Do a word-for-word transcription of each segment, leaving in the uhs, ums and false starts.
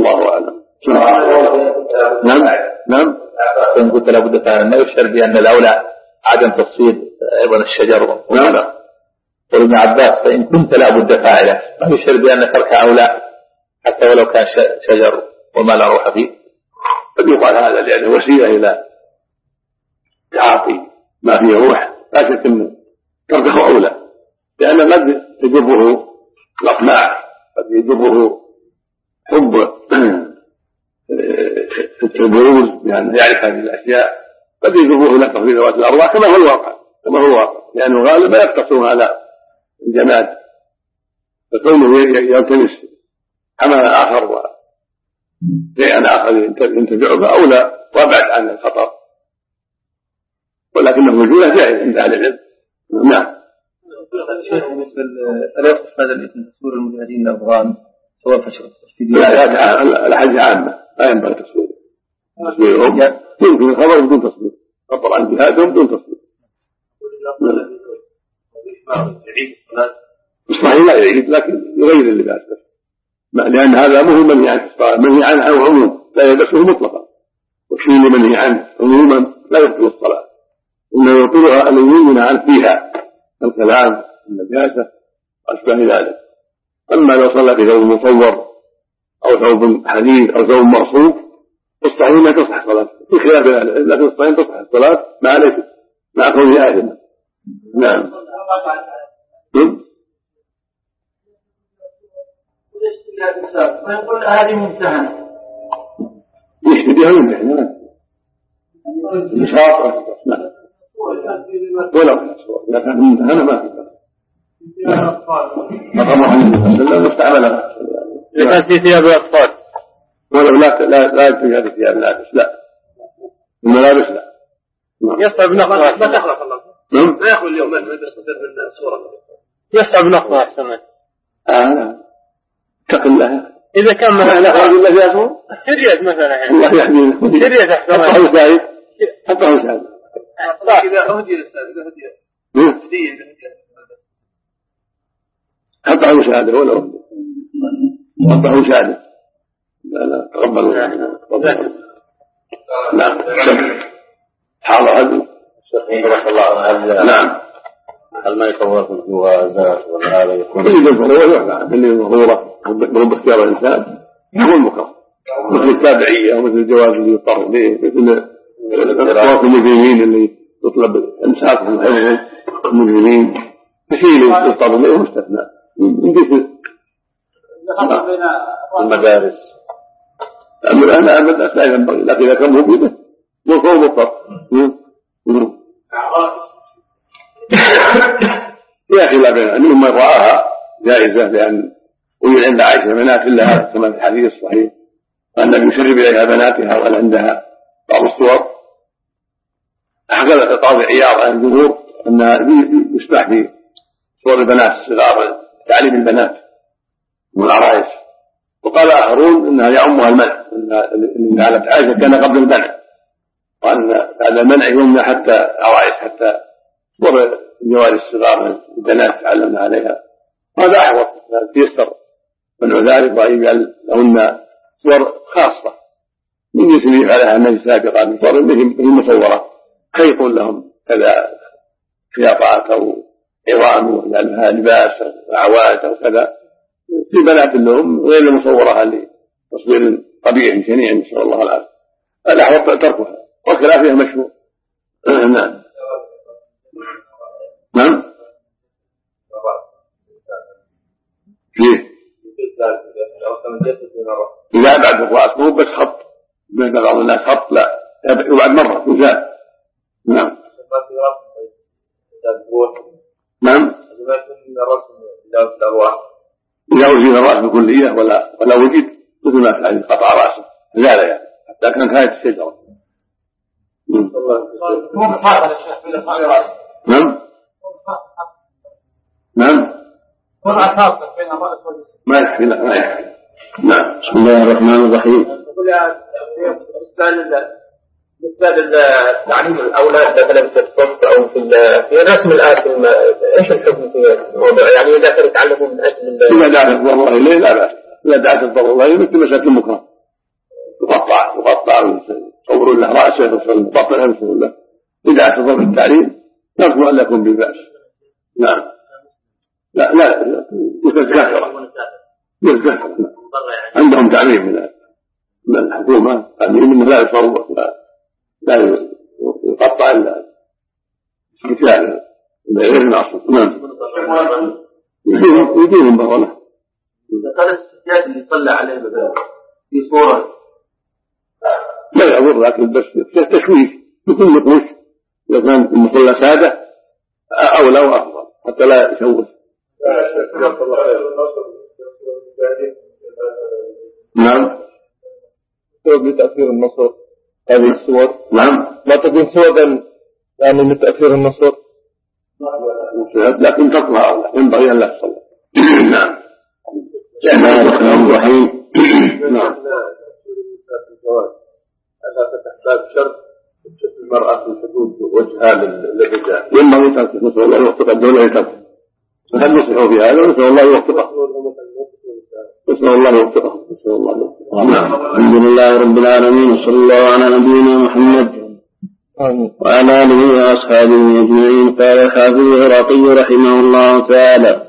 والله أعلم. نعم نعم. إن قلت لابد ما يشعر بأن الأولى عدم تصوير أيضا الشجر والنبق. وابن عباس فإن كنت لابد فاعله ما يشعر بأن ترك أولى حتى ولو كان شجر وما لا روح فيه. قد يقال هذا لأنه وسيلة إلى تعاطي ما فيه روح، لا شك أن تركه أولى، لأن قد يجره الأطماع، قد يجره حب البروز بأن يعرف هذه الأشياء، قد يجره نفسه في ذوات الأرواح كما هو الواقع كما هو الواقع لأنه غالبا يقتصر على الجماد، فكونه يلتمس عملا آخر وشيئا آخر ينتفع فأولى وابعد عن الخطر، ولكنه الجولة جائز عند أهل العلم. نعم. شيخ بالنسبة لا يخص هذا الإثم تصوير المجاهدين الأفغان سواء في الحج عامة لا ينبغي تصويره، تصويرهم يمكن الخبر بدون تصوير، خبر عن جهادهم بدون تصوير. إصلاحي لا يعيد لكن يغير اللباس بس، لأن هذا مهم منهي عنه، منهي عنه عموما لا يلبسه مطلقا، والشيء اللي منهي عنه عموما لا يبطل الصلاة، إنه يبطلها أن يمنع عنه فيها الكلام النجاسة وأشبه ذلك. أما لو صلى في ثوب مصور أو ثوب حديد أو ثوب مصروف الصحيح ما تصح صلاة في خلاف ذلك، لكن الصحيح تصح الصلاة ما عليك مع كونه آدم. نعم. ويقول هذه ممتهنة يشتري بها ممتهنة مشاطرة ولو لكن ممتهنة ما في مقام محمد صلى الله عليه وسلم استعملها إذا في ثياب الأطفال ولو لا لا لا في هذه الثياب الملابس لا الملابس لا يصعب نقضها ما تخلق الله ما يأخذ اليوم ما يستطيع بالصورة يصعب نقضها أحسن آه لا اتق الله إذا كان مثلا لا أقول الله يأخذ سرية مثلا يعني الله يحميه سرية أحسن حطه شاهد حطه شاهد إذا أهدي الأستاذ إذا هدي هدية حطه شاهد ولا أهدي حطه شاهد لا لا تقبلوا نعم حاضر هذا رحمه الله نعم هل ما يصور في الجوازات ولا هذا يكون اللي بالضرورة يعلم اللي بالضرورة برب اختيار الإنسان يكون مكره مثل التابعية ومثل الجواز اللي يضطر إليه مثل الطواف المجرمين اللي يطلب إمساكهم حيث المجرمين فشيء اللي يضطر إليه مستثنى من جهة المدارس أنا أبدا لا ينبغي لكن إذا كان موجودة وهو مضطر يا أخي لا بين منهم من رآها جائزة لأن وجد عند عائشة بنات لها كما في الحديث الصحيح أن يسرب إليها بناتها وأن عندها بعض الصور. حكى قاضي عياض عن الجمهور أن يسمح في صور البنات الصغار تعليم البنات والعرائس، وقال آخرون إنها يعمها المنع، إن قالت عائشة كان قبل المنع، وأن هذا المنع يمنع حتى عرائس حتى صور الجواري الصغار البنات تعلمنا عليها، هذا أحوط يستر منع ذلك وأن يجعل لهن صور خاصة من جنس اللي يفعلها النبي سابقا من صور بهم مصورة خيط لهم كذا خياطات أو عظام ويجعلها لباس وأعواد أو كذا في بنات لهم غير المصورة لتصوير قبيح شنيع نسأل الله العافية، الأحوط تركها وخلافها مشهور. نعم نعم كيف إذا بعد الرأس مو بس خط مثل بعض الناس خط لا يبعد مرة يزال. نعم نعم إذا وجد الرأس بالكلية ولا ولا وجد مثل ما فعل قطع رأسه زال يعني حتى كان كانت الشجرة. نعم نعم وضع خاصة بين الرأس والجسم ما يكفي لا ما يكفي. نعم بسم الله الرحمن الرحيم. بالنسبة لتعليم الأولاد مثلا في الصف أو في في رسم الآثم إيش الحكم في الموضوع؟ يعني إذا كانوا يتعلمون من أجل إذا دعت الضرورة إليه لا بأس، إذا دعت الضرورة إليه مثل مسألة المكره يقطع يصورون له راسه يصورون بطنه يصورون له اذا اعتذر بالتعليم نرجو ان لا يكون بباس. نعم لا لا يتذكر يتذكر عندهم تعليم من الحكومه تعليم انه لا يصور لا يقطع الا بكتاب غير المعصوم. نعم يديهم بغله. هذا السجاد اللي صلى عليه في صورة لا يضر لكن بس تشويش بكل نقوش إذا كان المصلى سادة أولى وأفضل حتى لا يشوش. نعم سبب لتأثير النصر هذه الصور. نعم ما تكون سببا يعني لتأثير النصر لكن تطلع أولى ينبغي أن لا تصلى. نعم بسم الله الرحمن الرحيم. نعم ألا تحتاج شرط تشوف المرأة في حدود وجهها للرجال ينبغي ترك نسأل الله يوفق الدولة لترك فهل نصحوا في هذا ونسأل الله يوفقه نسأل الله يوفقه نسأل الله يوفقه. الحمد لله رب العالمين وصلى الله على نبينا محمد وعلى آله وأصحابه أجمعين. قال الحافظ العراقي رحمه الله تعالى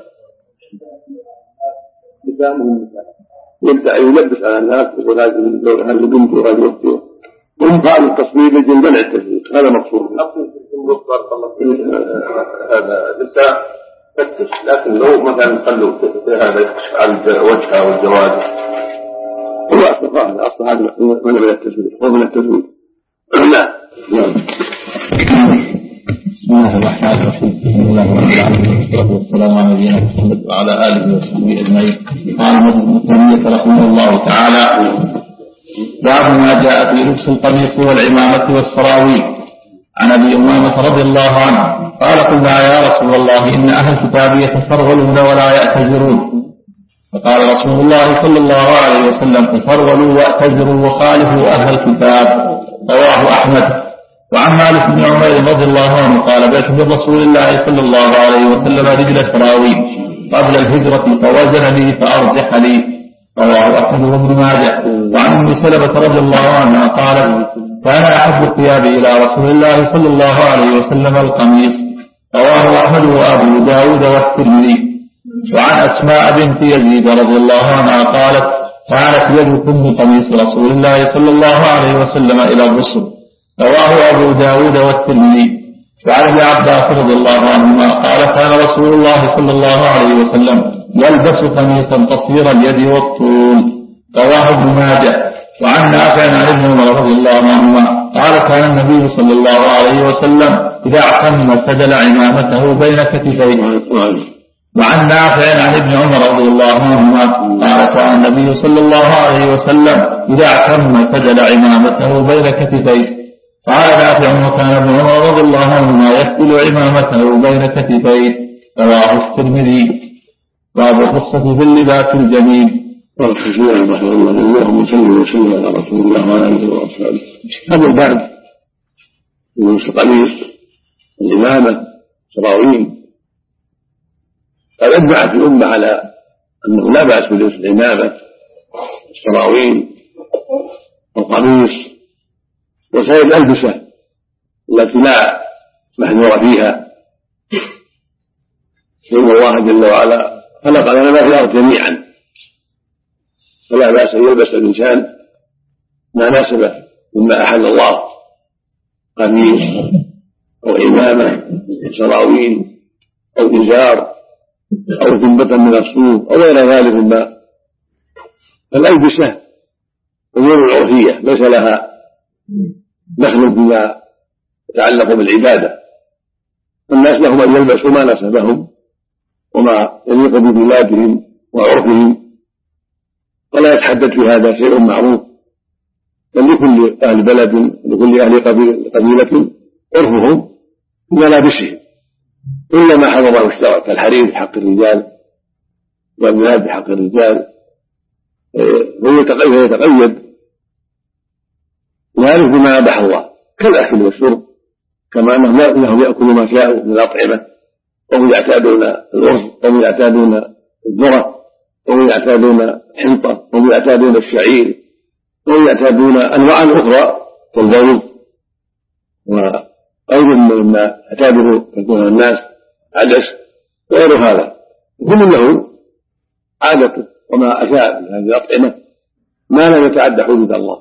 يبدأ يلبس على الناس ويقول هذه بنت وهذه أختي هم قالوا التصوير لجل منع التسوير هذا مقصود. هذا لسه فتش لكن لو مثلا خلوا هذا يكشف عن وجهها والجواد هو أصل أصل هذا منع من التسوير هو من التسوير. لا بسم الله الرحمن الرحيم. الحمد لله رب العالمين والصلاة والسلام على نبينا محمد وعلى آله وصحبه أجمعين. قال ابن تيمية رحمه الله تعالى باب ما جاء في لبس القميص والعمامة والسراويل. عن أبي أمامة رضي الله عنه قال قلنا يا رسول الله إن أهل الكتاب يتسرولون ولا يأتذرون فقال رسول الله صلى الله عليه وسلم تسرولوا وأتذروا وخالفوا أهل الكتاب. رواه أحمد. وعن مالك بن عمير رضي الله عنه قال بيت من رسول الله صلى الله عليه وسلم رجل سراويل قبل الهجرة فوزنني فأرجح لي. رواه أحمد وابن ماجه. وعن أم سلمة رضي الله عنها قالت كان أحب الثياب إلى رسول الله صلى الله عليه وسلم القميص. رواه أحمد وأبو داود والترمذي. وعن أسماء بنت يزيد رضي الله عنها قالت كانت يد كم قميص رسول الله صلى الله عليه وسلم إلى الرسل. رواه أبو داود والترمذي. وعن ابن عباس رضي الله عنهما قال كان رسول الله صلى الله عليه وسلم يلبس قميصا قصير اليد والطول. رواه ابن ماجه. وعن نافع عن ابن عمر رضي الله عنهما قال كان النبي صلى الله عليه وسلم إذا اعتم سدل عمامته بين كتفيه. وعن نافع عن ابن عمر رضي الله عنهما قال كان النبي صلى الله عليه وسلم إذا اعتم سدل عمامته بين كتفيه. قال نافع وكان ابن عمر رضي الله عنهما يسدل عمامته بين كتفيه. رواه الترمذي. باب الرخصة في اللباس الجميل. قال الشيخ رحمه الله اللهم صل وسلم على رسول الله وعلى اله واصحابه. هذا الباب يلبس القميص الإمامة سراويل قد أجمعت الأمة على أنه لا بأس بلبس العمامة السراويل والقميص وسائر الألبسة التي لا محذور فيها لأن الله جل وعلا خلق لنا ما في الأرض جميعا فلا بأس أن يلبس الإنسان ما ناسبه مما أحل الله قميص أو عمامة أو سراويل أو إزار أو جنبة من الصوف أو غير ذلك مما فالألبسة أمور عرفية ليس لها دخل فيما يتعلق بالعبادة. الناس لهم أن يلبسوا ما ناسبهم وما يليق ببلادهم وعرفهم ولا يتحدث في هذا شيء معروف بل لكل أهل بلد لكل أهل قبيلة عرفهم في ملابسهم إلا ما حضره الشرع كالحرير بحق الرجال والمناد بحق الرجال فهو يتقيد ويعرف بما أباح الله كالأكل والشرب كما أنهم يأكلوا ما شاءوا من الأطعمة وهم يعتادون الأرز وهم يعتادون الذرة وهم يعتادون الحنطة وهم يعتادون الشعير ويعتادون أنواعا أخرى كالبول وغير مما اعتاده كثير من الناس عدس وغير هذا، كل له عادته وما أشاء من هذه الأطعمة ما لم يتعدى حدود الله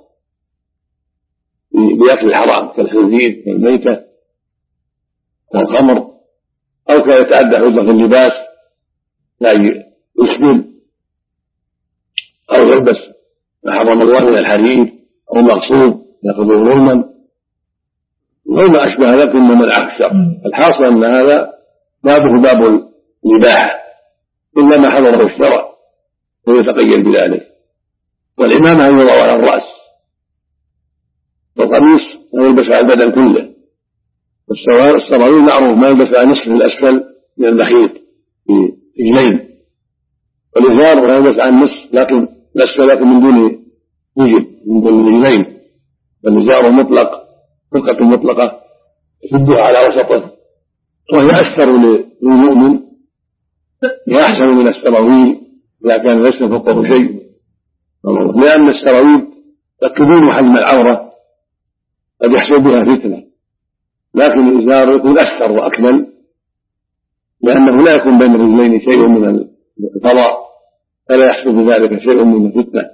بأكل الحرام كالخنزير والميتة والخمر، أو كان يتعدى حدوده في اللباس لا يسبل أو يلبس ما حرم الله من الحرير أو مغصوب يأخذه ظلما أو ما أشبه ذلك مما العكس. الحاصل أن هذا بابه باب الإباحة إلا ما حضره الشرع ويتقيد بذلك. والعمامة أن يضع على الرأس، والقميص أن يلبس على البدن كله، والسراويل معروف ما يلبس على نصف الأسفل من المخيط في رجلين، والإزار ما يلبس على النصف لكن الأسفل لكن من دون وجب من دون رجلين، والإزار مطلق فرقة مطلقة يشدها على وسطه وهي أستر للمؤمن، هي أحسن من السراويل إذا كان ليس فوقه شيء، لأن السراويل تكبون حجم العورة قد يحصل بها فتنة، لكن الإزار يكون أستر وأكمل لأنه لا يكون بين الرجلين شيء من الفضاء فلا يحصل بذلك شيء من الفتنة.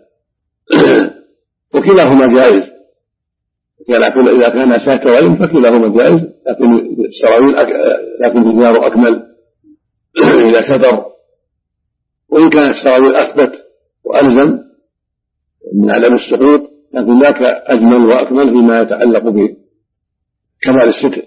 وكلاهما جائز، إذا كان ساترين فكلاهما جائز، لكن السراويل أك... لكن الإزار أكمل إذا ستر، وإن كان السراويل أثبت وألزم من عدم السقوط لكن ذاك أجمل وأكمل فيما يتعلق بكمال الستر.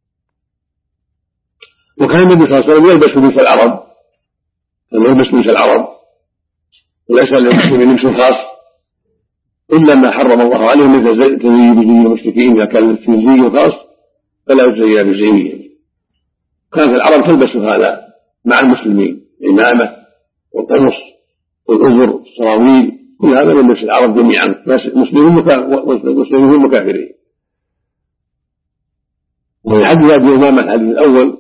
وكان النبي صلى الله عليه وسلم يلبس لبس العرب، كان يلبس لبس العرب وليس للمسلمين لبس خاص إلا ما حرم الله عليه مثل تزيي بزي المشركين، إذا كان في زي خاص فلا يزيى بزيه. كانت العرب تلبس هذا مع المسلمين، العمامة والقمص والأزر والسراويل، كل هذا من لبس العرب جميعا مسلمين وكافرين. والحديث أبي أمامة الحديث الأول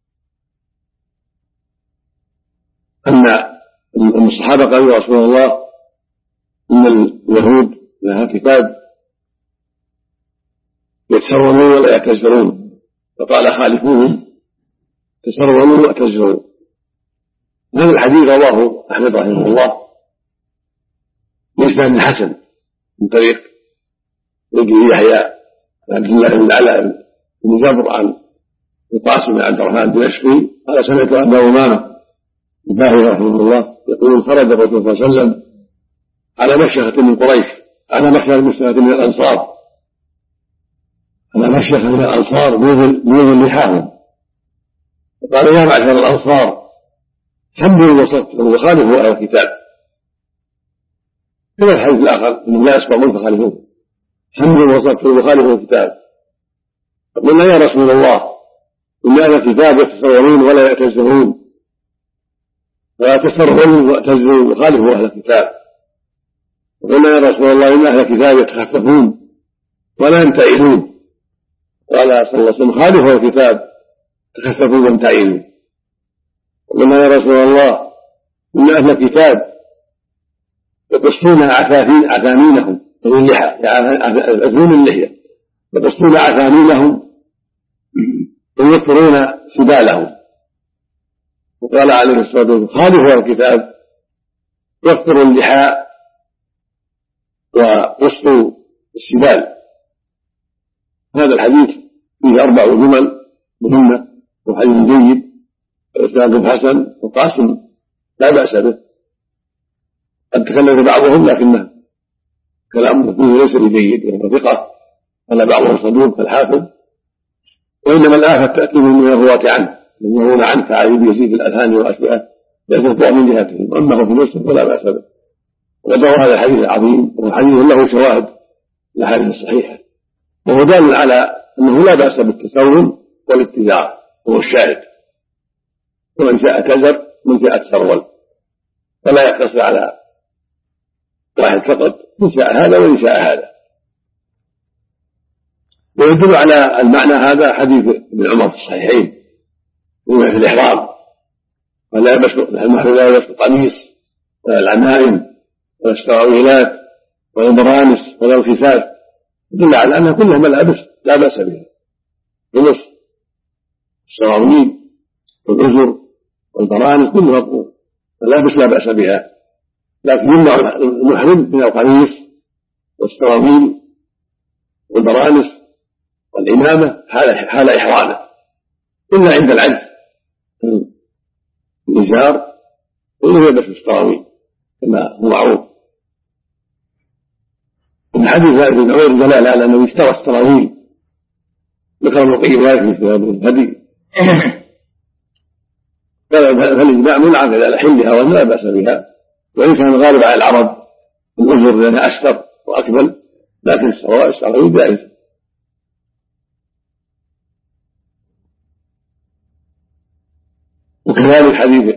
أن الصحابة قالوا يا رسول الله إن اليهود لها كتاب يتسرون ولا يعتذرون، فقال خالفوهم تسرون واعتذرون. هذا الحديث رواه أحمد رحمه الله بإسناد حسن من طريق ابن يحيى عبد الله بن العلاء بن جبر عن القاسم بن عبد الرحمن الدمشقي قال سمعت أبا أمامة الباهلي رحمه الله يقول خرج الرسول صلى الله عليه وسلم على مشيخة من قريش، على مشيخة من الأنصار، على مشيخة من الأنصار بيض لحاهم، فقال يا معشر الأنصار حمدوا وصدقوا وخالفوا أهل الكتاب. كما الحديث الآخر إنهم لا يسمعون فخالفوه، حمدوا وصدقوا وخالفوا الكتاب. فقلنا يا رسول الله إن أهل الكتاب يتسرعون ولا يعتذرون، فلا تسرعوا واعتذروا وخالفوا أهل الكتاب. وقلنا يا رسول الله إن أهل الكتاب يتخففون ولا ينتعلون، قال صلى الله عليه وسلم خالفوا الكتاب تخففوا وانتعلوا. وقلنا يا رسول الله إن أهل الكتاب يقصون عثامينهم اللحى، يعزون اللحية، يقصون عثامينهم ويكثرون سبالهم. وقال عليه الصلاة والسلام خالفوا الكتاب يكثر اللحى وقصوا السبال. هذا الحديث فيه أربع جمل مهمة وحديث جيد وإسناده حسن، وقاسم لا بأس به، قد تكلم بعضهم لكنه كلامه فيه ليس بجيد وهو ثقة، قال بعضهم صدوق كالحافظ، وإنما الآفة تأتي من الرواة عنه من يروون عنه كعلي يزيد الأذهان وأشبهه يترفع من جهتهم، وأما في مسلم فلا بأس به. وقد روى هذا الحديث العظيم وهو حديث له شواهد الأحاديث الصحيحة، وهو دال على أنه لا بأس بالتسول والاتزار، وهو الشاهد، ومن شاء اعتذر من شاء تسرول، فلا يقتصر على واحد فقط، من شاء هذا ومن شاء هذا. ويدل على المعنى هذا حديث ابن عمر في الصحيحين في الإحرام، ولا يلبس المحرم لا يلبس القميص ولا العمائم ولا السراويلات ولا البرانس ولا الخفاف، يدل على أنها كلها ملابس لا بأس بها، القمص السراويل والأزر والبرانس كلها ملابس لا بأس بها، لكن يمنع المحرم من القميص والسراويل والبرانس والإمامة حال إحرامه، إلا عند العجز الإزار وإنه يلبس السراويل كما هو معروف. من حديث ابن عمر دلالة على أنه اشترى السراويل، ذكر ابن القيم ذلك في الهدي، فالإجماع منعقد على حلها ولا بأس بها، وإن كان الغالب على العرب الأزر لأنها أستر وأكمل، لكن السراويل جائز. وكذلك حديث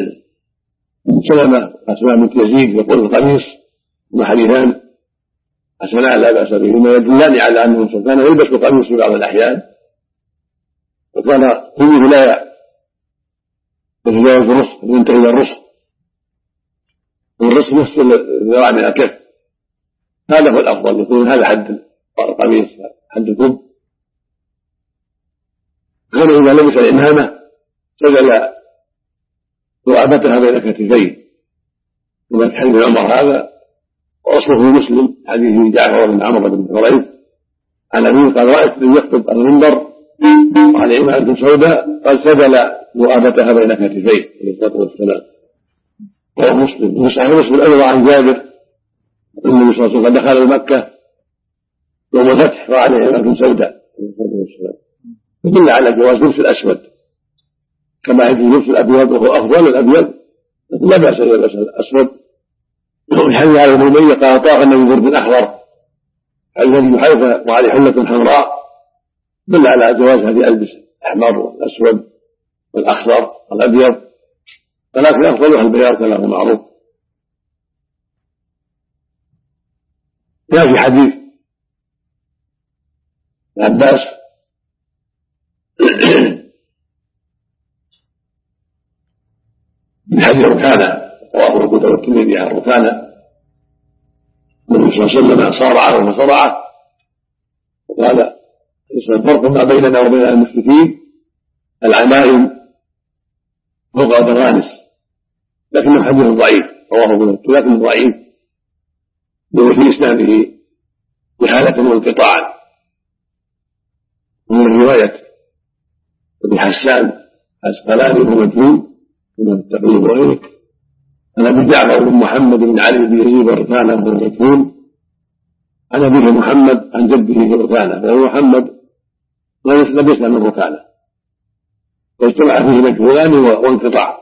سلمة أسماء بنت يزيد يقول القميص وحديثان حسنان لا بأس بهما يدلان على أنه كان يلبس القميص في بعض الأحيان، وكان كله لا يتجاوز الرسل ينتهي إلى الرسل، والرسل نصف الذراع من الكف، هذا هو الأفضل، يكون هذا حد القميص حد الكب. كان إذا لبس الإمامة سجل ذؤابتها بين كتفيه، ومن حديث عمر هذا وأصله مسلم حديث جعفر بن عمرو بن حريث عن أبيه قال رأيت من يخطب على المنبر وعلى عمامة سوداء قد سجل ذؤابتها بين كتفيه عليه الصلاة والسلام، وهو مسلم. وصحيح مسلم أيضا عن جابر النبي صلى الله عليه وسلم دخل مكة يوم الفتح وعليه عمامة سوداء عليه الصلاة والسلام، يدل على جواز لبس الأسود كما يجوز لبس الأبيض وهو أفضل الأبيض، لكن لا بأس بلبس الأسود. وفي حديث علي بن أمية قال طاف النبي برد أحمر الذي يحيط وعليه حلة حمراء، دل على جواز هذه الألبسة الأحمر والأسود والأخضر والأبيض، ولكن أفضلها البياض كما هو معروف. جاء في حديث عباس من حديث ركانة رواه أبو داود والترمذي عن ركانة النبي صلى الله عليه وسلم صارعه وصرعه وقال الفرق ما بيننا وبين المشركين العمائم فوق البرانس، لكنه حديث ضعيف رواه ابو داود لكنه ضعيف لأن في إسناده جهالة وانقطاعا. ومن رواية ابن حسان عسقلاني وهو مجهول من التقريب وغيره عن ابي جعفر بن محمد بن علي بن يزيد ركانه وهو مجهول عن ابيه محمد عن جده ركانه وهو محمد لم يسلم من ركانه، واجتمع فيه مجهولان وانقطاع.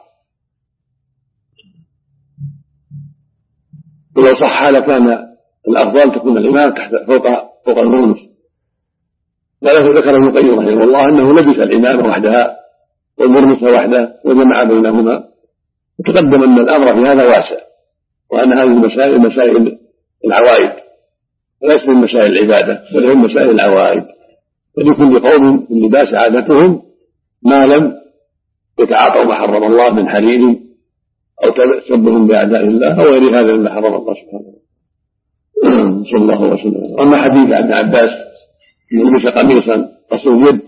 ولو صح لكان الافضل تكون الامام تحت فوق فوق البرنس، وله ذكر ابن القيم رحمه الله انه لبس الامامه وحدها والبرنس وحده وجمع بينهما، وتقدم ان الامر في هذا واسع، وان هذه المسائل مسائل العوائد وليس من مسائل العباده بل هي مسائل العوائد، ولكل قوم في اللباس عادتهم ما لم يتعاطوا ما حرم الله من حرير او تسبهم باعداء الله او غير هذا مما حرم الله سبحانه وتعالى. صلى الله وسلم. اما حديث ابن عباس يلبس قميصا قصير اليد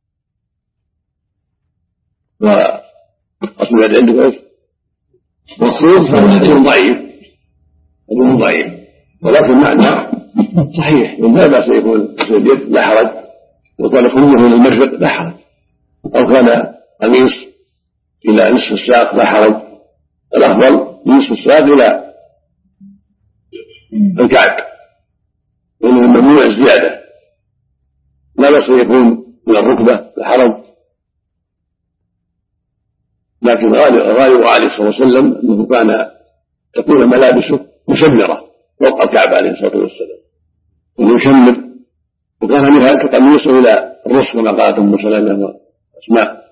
وقصير اليد عنده ايش؟ مقصود حديث ضعيف حديث ضعيف، ولكن معنى صحيح من لا باس يكون قصير اليد لا حرج، وكان كله من المرفق لا حرج، او كان قميص الى نصف الساق لا حرج، الافضل نصف الساق الى الكعب، وانه ممنوع الزياده، لا باس يكون من الركبه لا حرج، لكن غالب عليه الصلاه والسلام انه كان تكون ملابسه مشمره فوق الكعب عليه الصلاه والسلام، انه يشمر، وكان منها كقميصه الى الرسل كما قالت ام سلمه واسماء.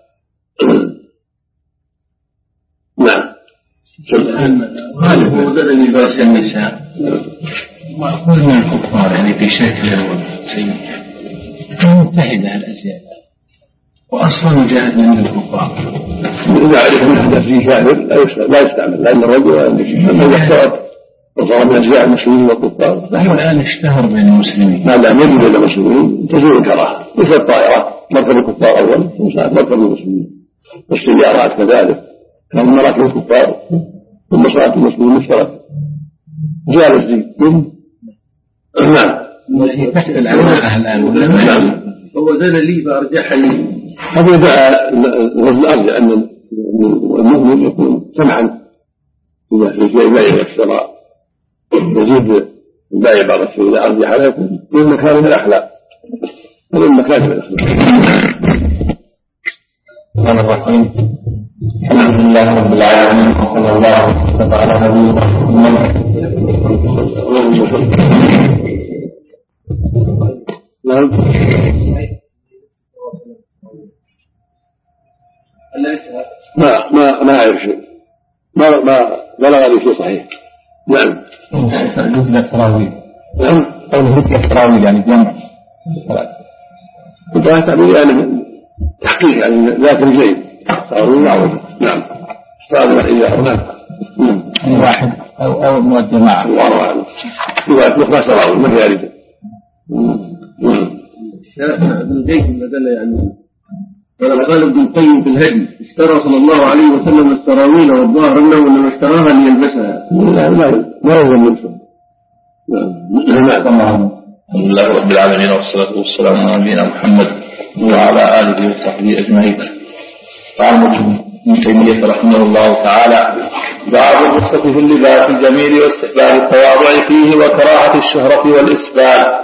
نعم. غالب لباس النساء مأخوذ من الكفار يعني في شكله وسيئه متحده الازياء واصلا جاءت من الكفار. اذا عرف ان هذا فيه كافر لا يستعمل لا الرجل ولا النساء، اما اذا اختلط وصار من أجزاء المسلمين والكفار. نحن الآن اشتهر بين المسلمين. ما دام يجب بين المسلمين تزول الكراهة، مثل الطائرات مركب الكفار أول ثم صارت مركب المسلمين، والسيارات كذلك كانت مراكب الكفار ثم صارت المسلمين مشتركة زال الزي. نعم. تحت العلماء الآن نعم. هو زاد لي فأرجح لي. هذا دعا الأرجح أن المؤمن يكون سمعا إذا في شيء لا يشترى يزيد البائع بعض الشيء إذا أرجح عليكم من مكان الأخلاق، هذا من مكان الأخلاق. الرحمن الرحيم. الحمد لله رب العالمين وصلى الله وسلم على نبينا محمد. نعم. ما ما ما أعرف شيء، ما ما بلغ لي شيء صحيح. نعم. مثل التراويح. نعم. أو مثل التراويح يعني جمع الصلاة. كنت أعتبر يعني تحقيق يعني ذاك الجيد صاروا معروف. نعم. صار إذا نعم. واحد أو أو من الجماعة. الله أعلم. إذا ما صاروا ما في أريد. ابن زيد بدل يعني ولما قال ابن القيم في الهدي اشترى صلى الله عليه وسلم السراويل والظاهر انه انما اشتراها ليلبسها. لا لا ما هو منه. نعم. الحمد لله رب العالمين والصلاة والسلام على نبينا محمد وعلى آله وصحبه أجمعين. قال ابن تيمية رحمه الله تعالى: باب الرخصة في اللباس الجميل واستحباب التواضع فيه وكراهة الشهرة والإسبال.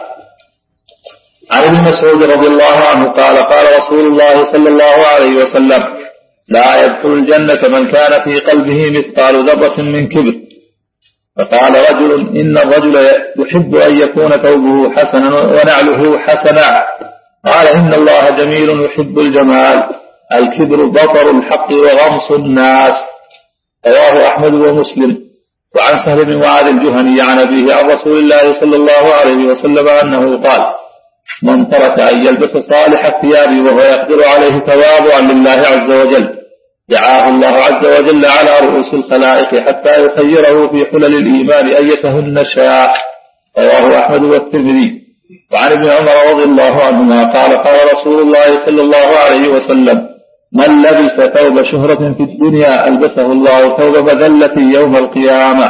عن ابن مسعود رضي الله عنه قال: قال رسول الله صلى الله عليه وسلم: لا يدخل الجنة من كان في قلبه مثقال ذرة من كبر. فقال رجل: إن الرجل يحب أن يكون ثوبه حسنا ونعله حسنا. قال: إن الله جميل يحب الجمال. الكبر بطر الحق وغمص الناس. رواه أحمد ومسلم. وعن سهل بن معاذ الجهني عن أبيه عن رسول الله صلى الله عليه وسلم أنه قال: من ترك أن يلبس صالح الثياب وهو يقدر عليه تواضعا لله عز وجل دعاه الله عز وجل على رؤوس الخلائق حتى يخيره في حلل الإيمان أيتهن شاء. رواه أحمد والترمذي. وعن ابن عمر رضي الله عنهما قال: قال رسول الله صلى الله عليه وسلم: من لبس ثوب شهرة في الدنيا ألبسه الله ثوب مذلة يوم القيامة.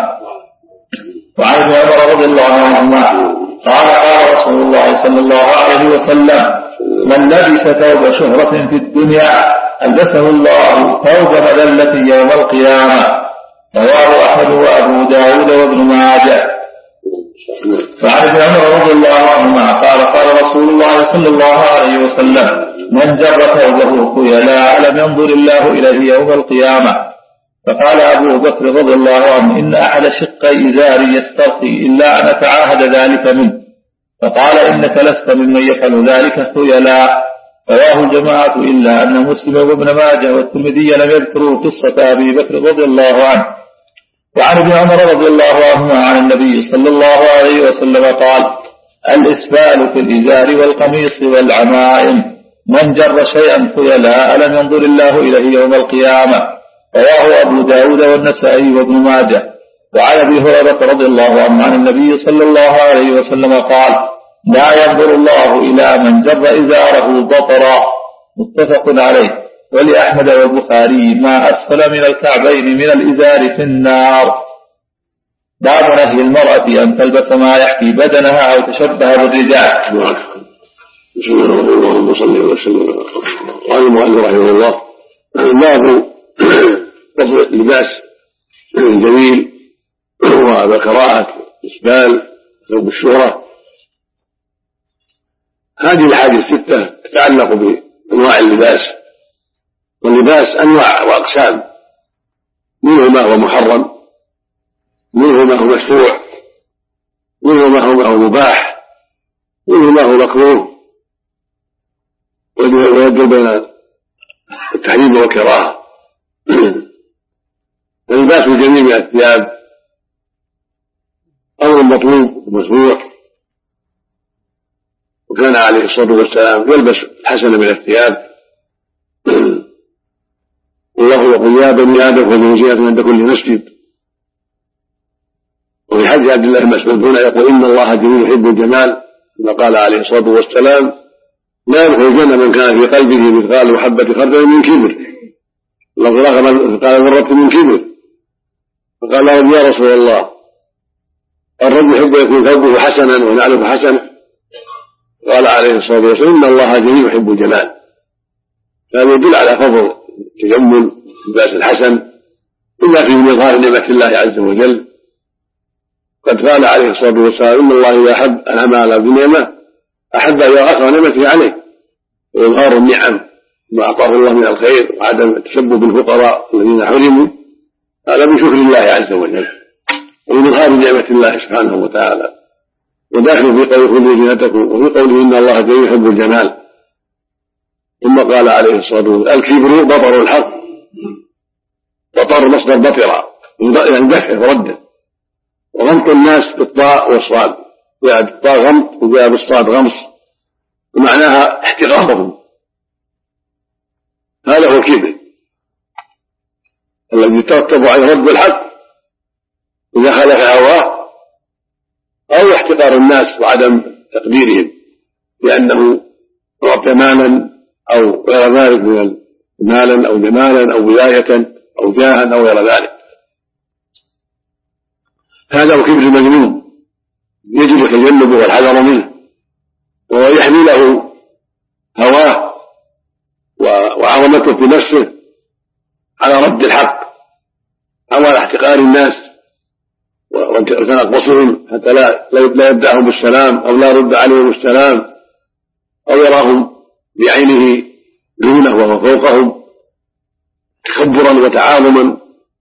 وعن ابن عمر رضي الله عنهما قال: قال رسول الله صلى الله عليه وسلم: من لبس ثوب شهرة في الدنيا ألبسه الله ثوب مذلة يوم القيامة. رواه أحمد وأبو داود وابن ماجه. وعن ابن عمر رضي الله عنهما قال: قال رسول الله صلى الله عليه وسلم: من جر ثوبه خيلاء لم ينظر الله إليه يوم القيامة. فقال أبو بكر رضي الله عنه: إن أحد شقي إزاري يسترخي إلا أن أتعاهد ذلك منه. فقال: إنك لست ممن يفعل ذلك خيلاء. رواه الجماعة إلا أن مسلم وابن ماجه والترمذي لم يذكروا قصة أبي بكر رضي الله عنه. وعن ابن عمر رضي الله عنهما عن النبي صلى الله عليه وسلم قال: الإسبال في الإزار والقميص والعمائم. من جر شيئا خيلاء لم ينظر الله إليه يوم القيامة. رواه أبو داود والنسائي وابن ماجه. وعن أبي هريرة رضي الله عنه عن النبي صلى الله عليه وسلم قال: لا ينظر الله إلى من جر إزاره بطرا. متفق عليه. ولأحمد والبخاري: ما أسفل من الكعبين من الإزار في النار. باب نهي المرأة أن تلبس ما يحكي بدنها أو تشبه بالرجال. بسم الله الرحمن الرحيم. قال المؤلف رحمه الله: باب فضل اللباس الجميل وكراهة إسبال ثوب الشهرة. هذه الأحاديث الستة تتعلق بأنواع اللباس، واللباس أنواع وأقسام، منه ما هو محرم، منه ما هو مشروع، منه ما هو ما هو مباح، منه ما هو مكروه، ويدل بين التحريم والكراهة. اللباس الجميل من الثياب أمر مطلوب ومشروع، وكان عليه الصلاة والسلام يلبس الحسن من الثياب. والله يقول: يا بني آدم خذوا زينة عند كل مسجد. وفي حديث عبد الله بن مسعود هنا يقول إن الله جميل يحب الجمال، كما قال عليه الصلاة والسلام لا يدخل الجنة من كان في قلبه مثقال حبة خردل من كبر، لو رغم مثقال ذرة من كبر. فقال له يا رسول الله الرجل يحب يكون ثوبه حسنا ونعله حسنا؟ قال عليه الصلاة والسلام إن الله جميل يحب الجمال. هذا يدل على فضل التجمل واللباس الحسن إلا في إظهار نعمة الله عز وجل. قد قال عليه الصلاة والسلام إن الله إذا أحب أنعم على بنعمة أحب أن يرى نعمته عليه، وإظهار النعم ما أعطاه الله من الخير وعدم التسبب بالفقراء الذين حرموا، هذا من شكر الله عز وجل ومن إظهار نعمة الله سبحانه وتعالى. وداخل في قوله خذوا زينتكم، وفي قوله إن الله جميل يحب الجمال. ثم قال عليه الصلاة والسلام الكبر بطر الحق، بطر مصدر بطر يعني دفع ورده، وغمط الناس بالطاء والصاد، جاء بالطاء غمط وجاء بالصاد غمص، ومعناها احتقارهم. هذا هو الكبر الذي يترتب على رد الحق إذا خالف هواه، أو احتقار الناس وعدم تقديرهم لأنه أعطى مالا أو غير ذلك من مالا أو جمالا أو ولاية أو جاها أو غير ذلك. هذا هو كبر المذموم يجب تجنبه والحذر منه، وهو يحمله هواه وعظمته في نفسه على رد الحق أو على احتقار الناس وتنقصهم حتى لا لا يبدأهم بالسلام أو لا يرد عليهم السلام أو يراهم بعينه دونه وهو فوقهم تكبرا وتعاظما.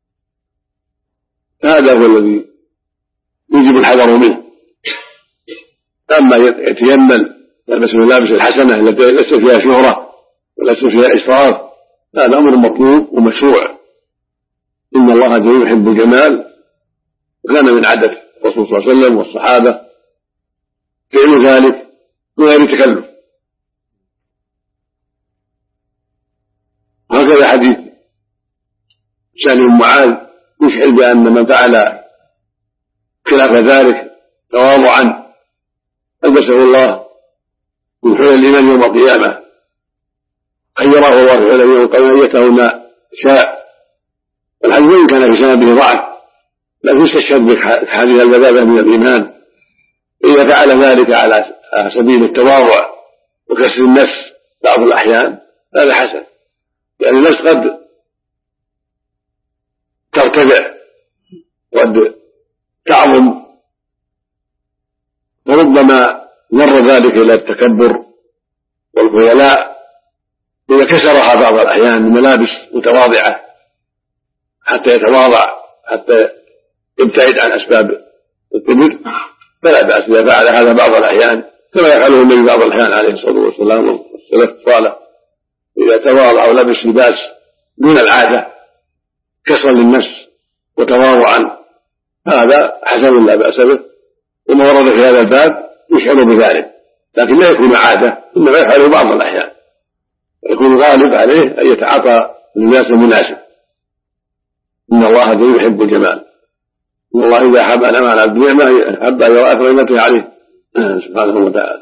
هذا هو الذي يجب الحذر منه. أما يتيمل يلبس الملابس الحسنة التي ليست فيها شهرة وليست فيها إسراف، هذا أمر مطلوب ومشروع. إن الله جميل يحب الجمال، وكان من عادة الرسول صلى الله عليه وسلم والصحابة فعل ذلك من غير تكلف. وهكذا حديث سالم بن معاذ يشعر بأن من فعل خلاف ذلك تواضعا ألبسه الله من حلل الإيمان يوم القيامة، خيره الله في حلل يوم القيامة أيته ما شاء. الحديث وإن كان في سنده ضعف لكن يستشهد بهذه اللذاذة من الإيمان. إذا فعل ذلك على سبيل التواضع وكسر النفس بعض الأحيان هذا حسن، لأن النفس قد ترتفع وقد تعظم، وربما مر ذلك إلى التكبر والخيلاء إذا كسرها بعض الأحيان بملابس متواضعة حتى يتواضع حتى يبتعد عن أسباب الكبر، فلا بأس إذا فعل هذا بعض الأحيان كما يفعله النبي بعض الأحيان عليه الصلاة والسلام والسلف الصالح، إذا تواضع ولبس لباس دون العادة كسرا للنفس وتواضعا هذا حسن لا بأس به، وما ورد في هذا الباب يشعر بذلك، لكن لا يكون عادة، إنما يفعله بعض الأحيان، يكون غالب عليه أن يتعاطى اللباس المناسب. إن الله جميل يحب الجمال. إن الله إذا أحب أنعم على عبد نعمة أحب أن يرى أثر نعمته عليه سبحانه وتعالى.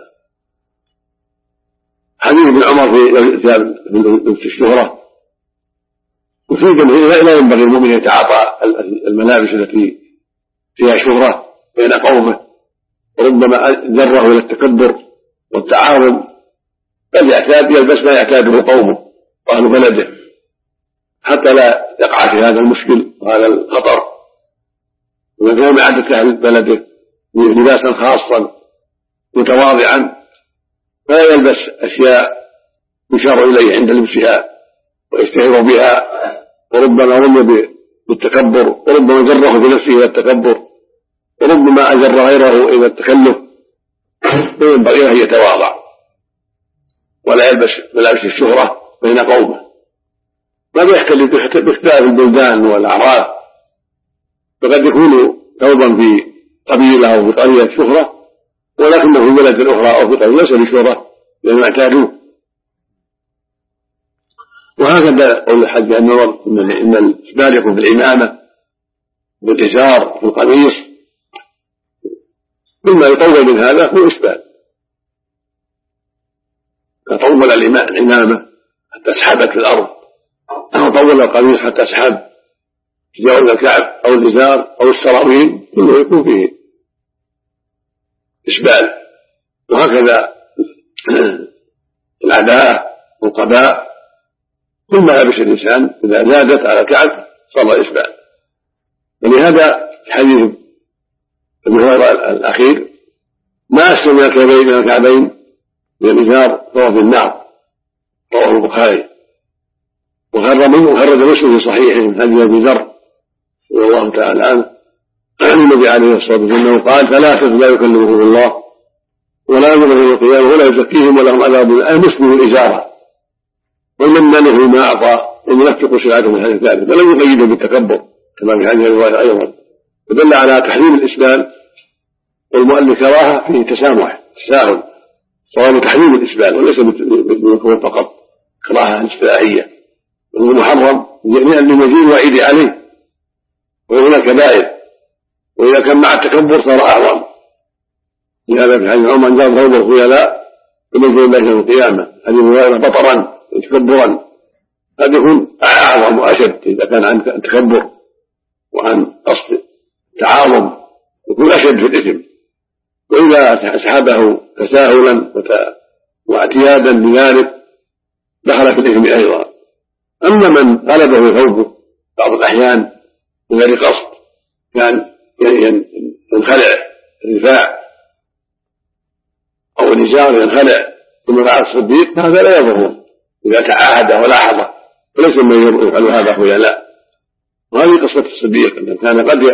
حديث ابن عمر في الشهرة وفي جمهور لا ينبغي المؤمن أن يتعاطى الملابس التي فيها شهرة بين قومه، وربما جره إلى التكبر والتعاظم، بل يعتاد يلبس ما يعتاده قومه وأهل بلده حتى لا يقع في هذا المشكل وهذا الخطر. ومن كان عادة أهل بلده لباسا خاصا متواضعا فلا يلبس أشياء يشار إليه عند لبسها ويشتهر بها، وربما رمي بالتكبر، وربما جره بنفسه إلى التكبر، وربما أجر غيره إلى التكلف. فينبغي أن يتواضع ولا يلبس ملابس الشهرة بين قومه. ماذا يختلف باختلاف البلدان والأعراف، فقد يكون ثوبا في قبيلة أو في قرية شهرة ولكنه في بلد أخرى أو في قرية ليس بشهرة لأنهم اعتادوه. وهكذا قول الحج النظر إن الإسبال يكون في العمامة بالإزار في القميص مما يطول من هذا هو إسبال، فطول العمامة حتى اسحبت في الأرض، أو طول القميص حتى اسحب تجاوز الكعب أو الإزار أو السراويل، كله يكون فيه إسبال. وهكذا العباءة والقباء كل ما لبس الإنسان إذا زادت على الكعب صار إسبال. ولهذا حديث ابن هريرة الأخير: ما أسلم من الكعبين من الكعبين من الإزار فهو في النار، رواه البخاري. وخرج مسلم في صحيحه من حديث أبي ذر رضي الله تعالى عنه عن النبي عليه الصلاة والسلام قال: ثلاثة لا يكلمهم الله ولا ينظر يوم القيامة ولا يزكيهم ولهم عذاب المسلم الإزارة والمنان فيما أعطى وينفق سلعته من حديث ذلك، فلم يقيده بالتكبر كما في هذه الرواية أيضا، فدل على تحريم الإسبال. والمؤلف كراهة فيه تسامح تساهل، صواب تحريم الإسبال وليس بالمكروه فقط كراهة اصطلاحية، وهو محرم لمزيد الوعيد عليه، وهنا كبائر، وإذا كان مع التكبر صار أعظم. لهذا في حديث عمر: من جاب ثوب الخيلاء فمنزل الله يوم القيامة، هذه الرواية بطرا وتكبرا، هذا يكون أعظم وأشد إذا كان عن تكبر وعن قصد تعاظم يكون أشد في الإثم. وإذا أسحبه تساهلا واعتيادا لذلك دخل في الإثم أيضا. أما من غلبه ثوبه بعض الأحيان من غير قصد كان ينخلع الرفاع أو الإزار ينخلع ثم فعل الصديق، هذا لا يضره إذا تعاهد ولاحظه، وليس من يفعل هذا خيلاء. وهذه قصة الصديق أنه كان قد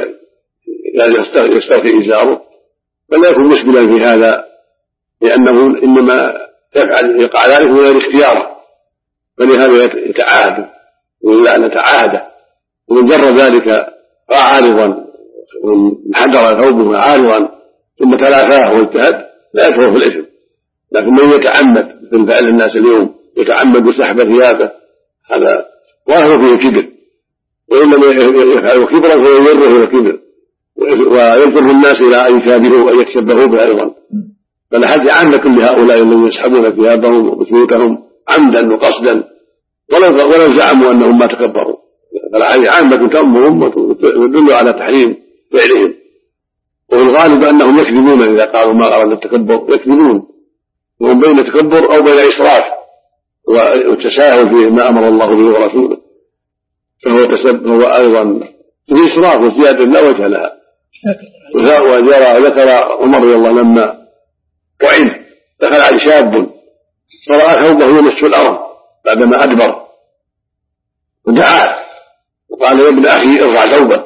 يسترخي إزاره، فلا يكون مشكلا في هذا، لأنه إنما يفعل يقع ذلك من غير اختياره، فلهذا يتعاهد ويقول أن تعاهده، ومن جر ذلك عارضا وانحدر ثوبه عارضا ثم تلافاه واجتهد لا يكفر في الإثم. لكن من يتعمد مثل فعل الناس اليوم يتعمد سحب ثيابه هذا ظاهر فيه كبر، وإن لم يفعله كبرا فهو يجره إلى كبر ويلفظ الناس إلى أن يشابهوا وأن يتشبهوا به أيضا. فالحج عام كل هؤلاء الذين يسحبون ثيابهم وبيوتهم عمدا وقصدا ولو زعموا أنهم ما تكبروا، فالحج عامة تأمهم وتدل على تحريم فعلهم. والغالب أنهم يكذبون إذا قالوا ما أراد التكبر، يكذبون وهم بين تكبر أو بين إسراف والتساهل في ما أمر الله به ورسوله، فهو هو أيضا في إسراف وزيادة لا وجه لها. وجرى ذكر عمر رضي الله لما وعن دخل على شاب فرأى ثوبه يمس الأرض بعدما أدبر ودعاه وقال: يا ابن أخي ارفع ثوبك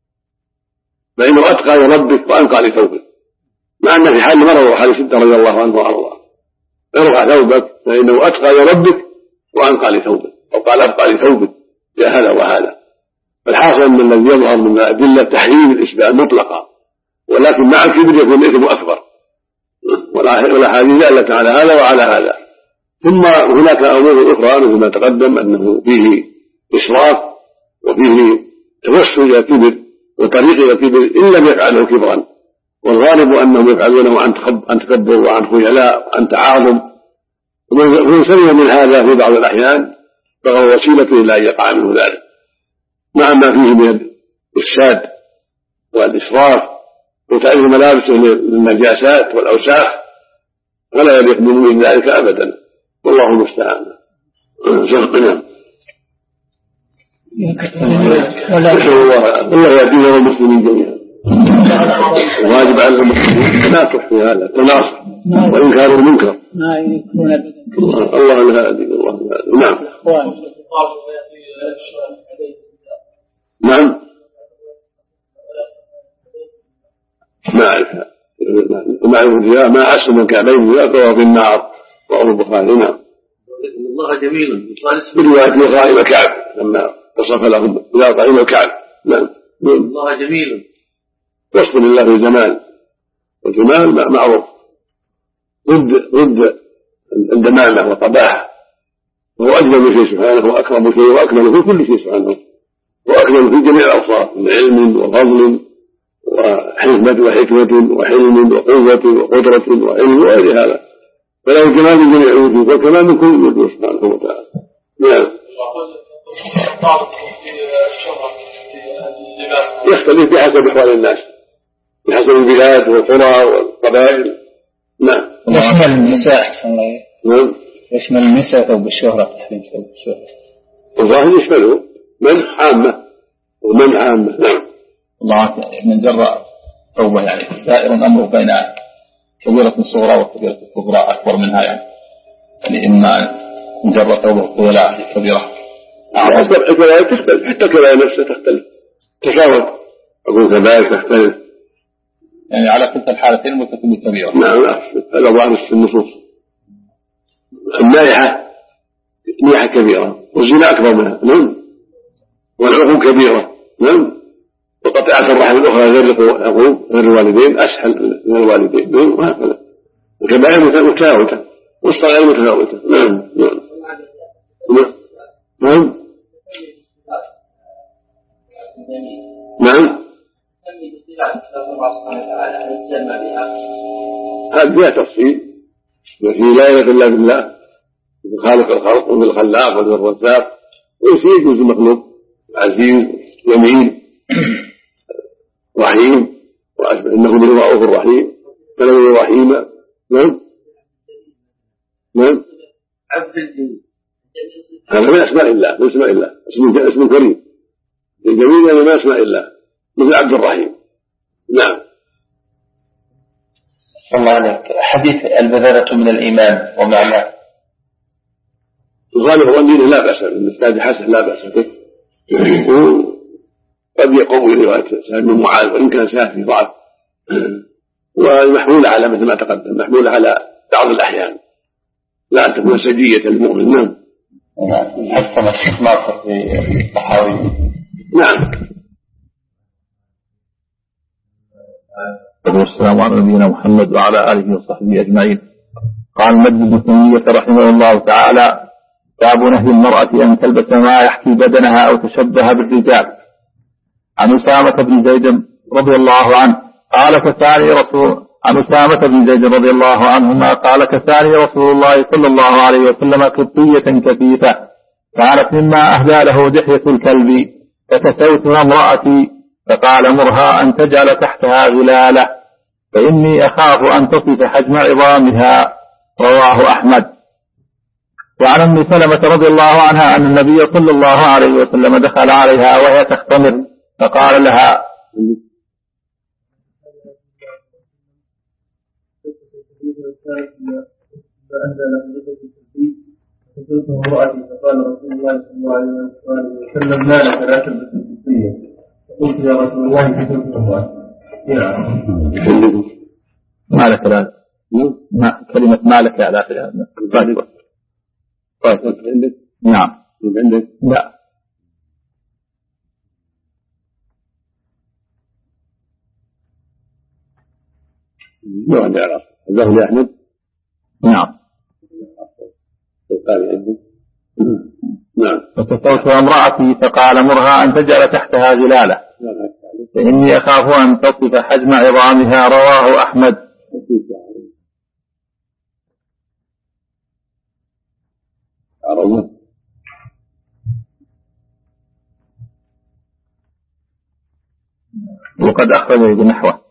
فإنه أتقى لربك وأنقى لثوبك، مع أن في حال مرض وحال شدة رضي الله عنه وأرضاه: ارفع ثوبك فإنه أتقى لربك وأنقى لثوبك، أو قال أبقى لثوبك يا هذا وهذا. فالحاصل أن الذي يظهر من الأدلة تحريم الإسبال مطلقا، ولكن مع الكبر يكون الإثم أكبر، والأحاديث دلت على هذا وعلى هذا. ثم هناك أمور أخرى مثل ما تقدم أنه فيه إسراف وفيه توسل إلى الكبر وطريق إلى الكبر إن لم يفعله كبرا، والغالب أنهم يفعلونه عن تكبر وعن خيلاء وعن تعاظم، ومن سلم من هذا في بعض الأحيان فهو وسيلة إلى أن يقع منه ذلك، مع ما فيه من الإفساد والإسراف وتأليف ملابسه للنجاسات والأوساخ، ولا يليق بمؤمن ذلك أبدا، والله المستعان. نعم. الله يهديه والمسلمين جميعا. واجب على المسلمين التناصح في هذا، التناصح وإنكار المنكر. الله الهادي الله الهادي. نعم. نعم. ما أعرفها ما أعرفها ما أسلم من كعبين فهو في النار، رواه البخاري. نعم. الله جميل برواية قائم الكعب لما وصف لهم إلى قائم الكعب. نعم. الله جميل وصف لله الجمال، والجمال معروف ضد ضد الدمامة والقباحة، وهو أجمل شيء سبحانه وأكرم شيء وأكمل في كل شيء سبحانه، وأكمل في جميع الأوصاف من علم وفضل وحكمة وحكمة وحلم وقوة وقدرة وعلم وغير هذا، فله كمال من جميع الوجود وكمال من كل الوجود سبحانه وتعالى. نعم. يختلف بحسب أحوال الناس، بحسب البلاد والقرى والقبائل. نعم. يشمل النساء أحسن الله. نعم. يشمل النساء ثوب الشهرة، تحريم ثوب الشهرة. الظاهر يشمله من عامة ومن عامة. نعم. الله من جرى توبة يعني سائر أمره بين كبيرة صغرى وكبيرة كبرى أكبر منها يعني يعني إما من جرى توبة ولا كبيرة. الكبائر تختلف، حتى الكبائر نفسها تختلف تفاوت، أقول كبائر تختلف يعني على كل الحالتين مرتكب كبيرة. نعم. هذا ظاهر النصوص. النائحة نائحة كبيرة والزنا أكبر منها. نعم. والعقوق كبيرة. نعم. وقطيعة الرحم الأخرى غير العقوق غير الوالدين أسهل من الوالدين. نعم. وهكذا الكبائر متفاوتة والصغائر متفاوتة. نعم. نعم. نعم. نعم. هذا فيها تفصيل، وفي لا إله إلا بالله خالق الخلق وبالخلاق وبالرزاق، وفي يجوز المخلوق عزيز جميل رحيم، وأشبه إنه من رؤوف الرحيم فلو رحيما. نعم. نعم. هذا من أسماء الله، من أسماء الله اسم اسم كريم الجميل يعني ما أسماء الله، مثل عبد الرحيم. نعم. صلى الله عليك. حديث البذرة من الإيمان ومعناه الغالب هو أنه لا بأس بالمسجد حسن لا بأس به، قد يقوم برواية سعد بن معاذ وإن كان سهل في ضعف، والمحمول على مثل ما تقدم محمول على بعض الأحيان لا أن تكون سجية المؤمن. نعم. حسن الشيخ ناصر في الطحاوي. نعم. والسلام على نبينا محمد وعلى آله وصحبه أجمعين. قال المجد بن تيمية رحمه الله تعالى: باب نهي المرأة أن تلبس ما يحكي بدنها أو تشبه بالرجال. عن أسامة بن زيد رضي الله عنه قال كساني رسول عن أسامة بن زيد رضي الله عنهما قال كساني رسول الله صلى الله عليه وسلم قطية كثيفة كانت مما أهدى له دحية الكلب، فكسوتها امرأتي فقال مرها أن تجعل تحتها غلالة فإني أخاف أن تصف حجم عظامها. رواه أحمد. وعن أم سلمة رضي الله عنها أن النبي صلى الله عليه وسلم دخل عليها وهي تختمر فقال لها فقال رسول الله صلى الله عليه وسلم: ما لك لا تلبس الكفية؟ قلت يا رسول الله كسوت امرأتي. ما لك لا ما كلمة ما لك لا في عندك؟ نعم. عندك؟ لا. ما عندي عرف. هذا أحمد. نعم. قال عندك. نعم. فكسوتها امرأتي فقال مرها أن تجعل تحتها غلالة فإني أخاف أن تصف حجم عظامها. رواه أحمد. وقد أخرجه بنحوه.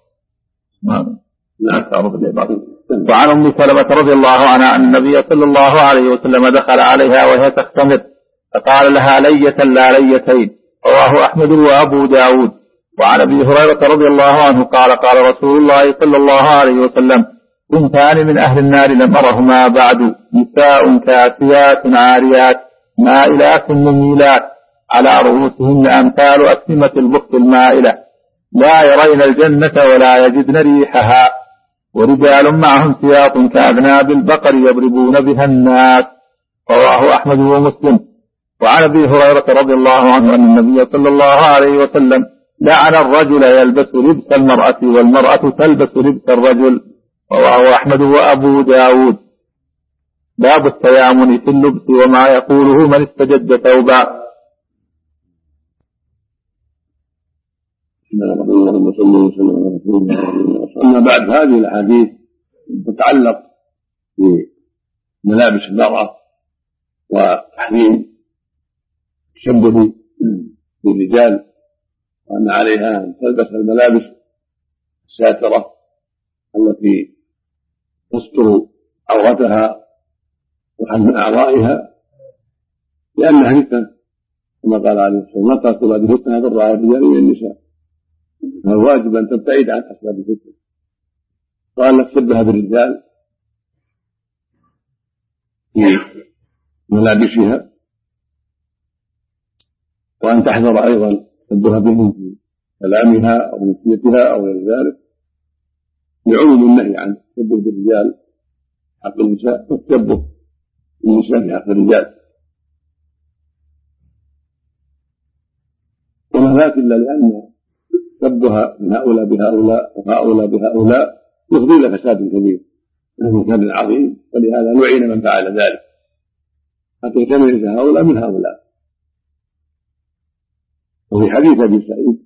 وعن أم سلمة رضي الله عنها أن النبي صلى الله عليه وسلم دخل عليها وهي تختمر فقال لها لية لا ليتين. رواه أحمد وأبو داود. وعن أبي هريرة رضي الله عنه قال قال رسول الله صلى الله عليه وسلم: كنتان من أهل النار لم أرهما بعد، نساء كاسيات عاريات مائلات مميلات على رؤوسهن أمثال أسلمة البخت المائلة لا يرين الجنة ولا يجدن ريحها، ورجال معهم سياط كأذناب البقر يضربون بها الناس. رواه أحمد ومسلم. وعن أبي هريرة رضي الله عنه أن النبي صلى الله عليه وسلم لعن الرجل يلبس لبس المرأة والمرأة تلبس لبس الرجل. رواه أحمد وأبو داود. باب التيامن في اللبس وما يقوله من استجد ثوبا. بسم الله الرحمن اللهم صل وسلم على رسول الله. أما بعد، هذه الأحاديث تتعلق بملابس المرأة وتحريم التشبه بالرجال، وأن عليها أن تلبس الملابس الساترة التي تستر عورتها وحجم أعضائها، لأنها فتنة كما قال عليه الصلاة والسلام: لا تأكل هذه الفتنة ضر الرجال من النساء. فالواجب أن تبتعد عن أسباب الفتنة، وأن لا تشبه بالرجال في ملابسها، وأن تحذر أيضا تشبه بهم في كلامها أو نسيتها أو غير ذلك، لعموم النهي عن التشبه بالرجال حق النساء والتشبه بالنساء في حق الرجال، وما ذاك إلا لأن تشبه من هؤلاء بهؤلاء وهؤلاء بهؤلاء يفضي إلى فساد كبير وفساد عظيم، ولهذا لعن من فعل ذلك حتى يتميز هؤلاء من هؤلاء. وفي حديث أبي سعيد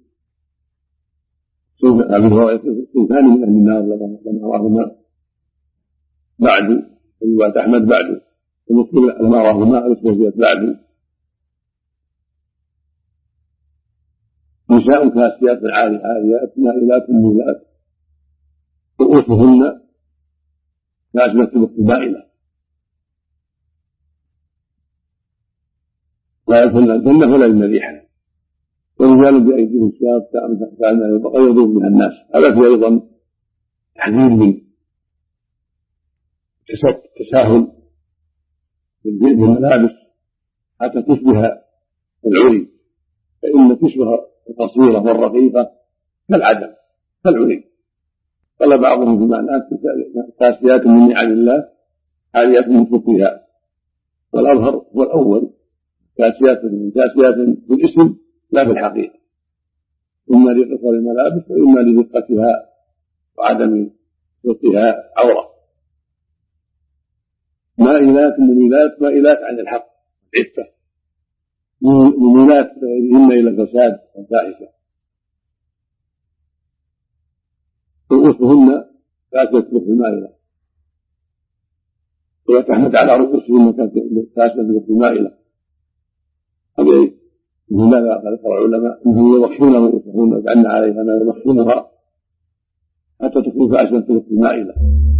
أبي هريرة: صنفان من أهل النار لما رأهما بعد، رواية أحمد بعد، ومسلم لما رأهما وسويت بعد: نساء كاسيات عاريات مائلات مميلات رؤوسهن كأسنمة البخت مائلة لا يدخلن الجنة ولا يجدن ريحها، ورجال بأيديهم سياط كأمثال يضرب بها الناس. هذا فيه أيضا تحذير من التساهل بالملابس حتى تشبه العري، فإن تشبه القصيرة والرقيقة كالعدم كالعري. قال بعضهم في معناه: كاسيات من نعم الله عاريات من فقهها. والأظهر هو الأول: كاسيات من كاسيات بالاسم لا بالحقيقة، إما لقصر الملابس وإما لدقتها وعدم فقهها عورة. مائلات مميلات، مائلات عن الحق عفة، مميلات غيرهن إلى الفساد والفاحشة. رؤوسهن كاسية البخت مائلة، ويتحمد على رؤوسهن كاسية البخت مائلة. هذا من هذا قال العلماء: انهم يضحون رؤوسهن ويجعلن عليها ما يضحونها حتى تكون كاسية البخت مائلة.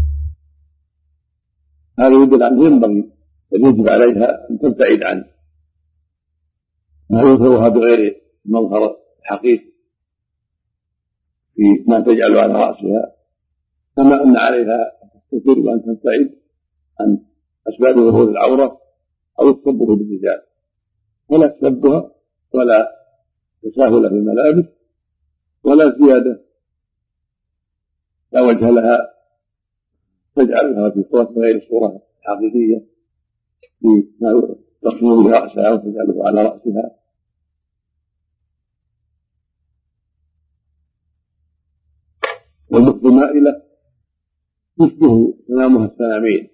هذا يدل على ينبغي يجب عليها ان تبتعد عنه ما يظهرها بغير المظهر الحقيقي في ما تجعل على رأسها، كما أن عليها تستتر وأن تبتعد عن أسباب ظهور العورة أو التشبه بالرجال، ولا تشبه ولا تساهل في الملابس ولا زيادة لا وجه لها تجعلها في صورة غير الصورة الحقيقية فيما تخشن به رأسها وتجعله على رأسها. والبخت مائلة تشبه سنامها السنامين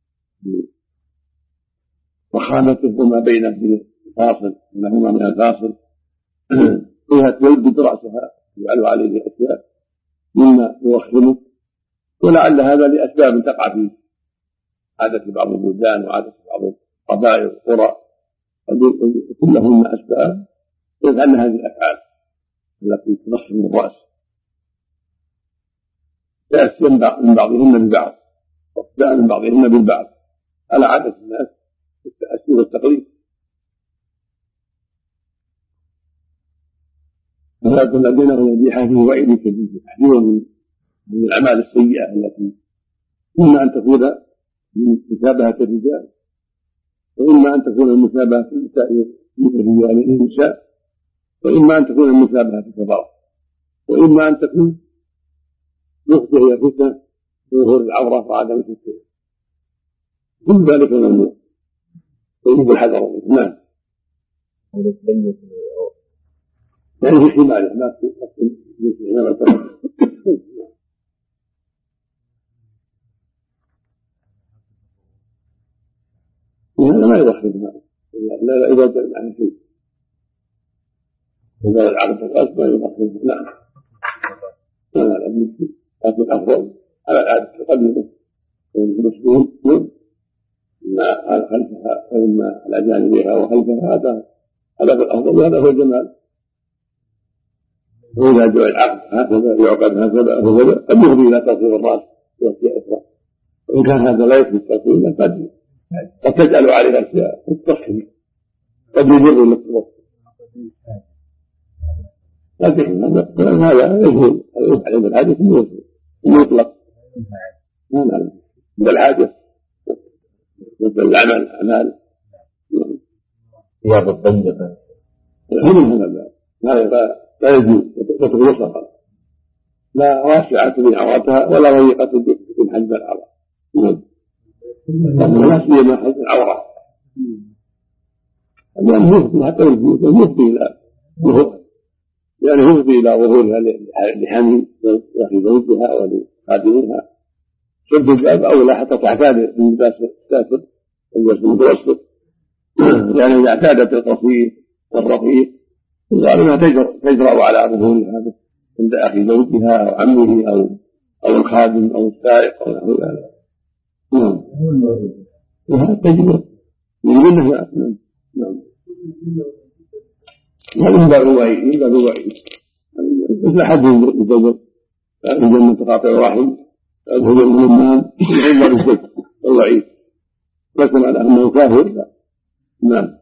وخامته وما بينه فاصل بينهما من الفاصل، فيها تلبد رأسها يجعل عليه أشياء مما يوخمه، ولعل هذا لأسباب تقع فيه عادة بعض البلدان وعادة بعض القبائل والقرى، كلهن أسباب يفعلن هذه الأفعال التي تضخم الرأس، تأتي من بعضهن ببعض وتأتي من بعضهن بالبعض على عادة الناس في التأثير والتقليد. ولكن لدينا الذي فيه وعيد كبير تحذير من الأعمال السيئة التي إما أن تكون من مشابهة الرجال، وإما أن تكون المشابهة النساء من الرجال للنساء، وإما أن تكون المشابهة في الكبار، وإما أن تكون يخطئ إلى فتنة ظهور العورة وعدم سترها. كل ذلك ممنوع ويجب الحذر منه. نعم. يعني في حماية ما في حماية. هذا ما يدخل المال إلا إذا جاء عن شيء، إذا العقد الأصل ما يدخل. نعم. ما لا يمكن، لكن الأفضل على العادة تقدمه المسلمين إما خلفها وإما على جانبها وخلفها، هذا هذا هو الأفضل وهذا هو الجمال. وإذا جاء العقد هكذا يعقد هكذا هكذا قد يفضي إلى تصوير الرأس في أشياء أخرى، وإن كان هذا لا يكفي التصوير قد قد تجعل عليه أشياء تضخم قد يجر إلى التوسط، لكن هذا يجوز يفعل عند الحاجة المطلق ما نعلم عند الحاجة مثل العمل أعمال رياض الطيبة هم هذا لا لا يجوز تترك فقط، لا واسعة من عورتها ولا ضيقة من حجم العورة، لا سيما حجم العورة لأنه يفضي حتى يفضي إلى يعني يفضي إلى ظهورها لحمل وفي زوجها ولخادمها. شد الباب أولى حتى تعتاد اللباس الساتر اللباس المتوسط، يعني إذا اعتادت القصير والرفيق غالبا تجرأ على ظهورها عند أخي زوجها أو عمه أو أو الخادم أو السائق أو نحو ذلك. نعم وهذا تجربة من منه. نعم هذا هو الرواية هذا الرواية مثل حد يتجر الجنة تقاطع الرحم أدخل الإمام يحب الزوج الضعيف لكن على أنه كافر لا. نعم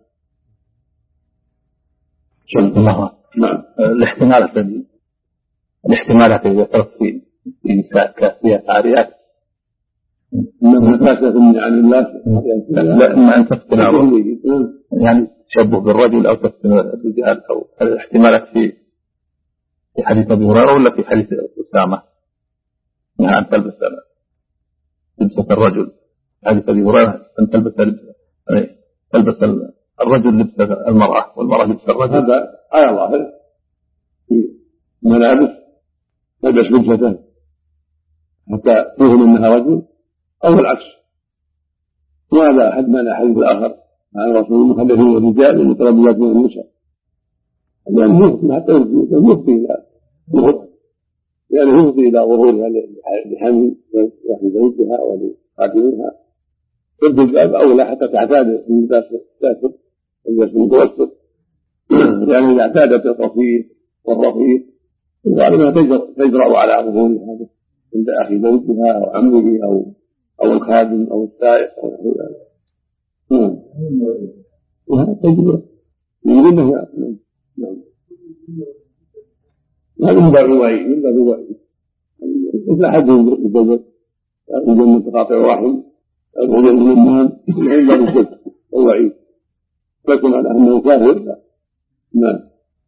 الله. نعم الاحتمالات الذي الاحتمالات إذا ذكرت في نساء كافيات عاريات إنما كاسة من عن الله لا إما أن تفتن يعني تشبه بالرجل أو تفتن الرجال أو الاحتمالات في في حديث أبي هريرة ولا في حديث أسامة يعني أن تلبس لبسة الرجل حديث أبي هريرة أن تلبس تلبس الرجل لبسة المرأة والمرأة لبسة الرجل. هذا على ظاهر في ملابس تلبس لبسته حتى توهم أنها رجل أو العكس، وهذا أحد من الحديث الآخر عن رسول المخلفين الرجال المتربيات من النساء لأنه يفضي حتى يفضي إلى ظهورها يعني يفضي إلى ظهورها لحمل وفي زوجها ولخادمها. شد الباب أولى حتى تعتاد اللباس الساتر اللباس المتوسط، يعني إذا اعتادت القصير والرفيق غالبا تجرأ على ظهورها عند أخي زوجها أو عمه أو أو الخادم أو السائق أو نحو ذلك. نعم وهذا تجربة من منه. نعم هذا من الرواية من الرواية مثل حد الزوج الجنة تقاطع الرحم أدخل الإمام يحب الزوج الضعيف لكن على أنه كافر لا. نعم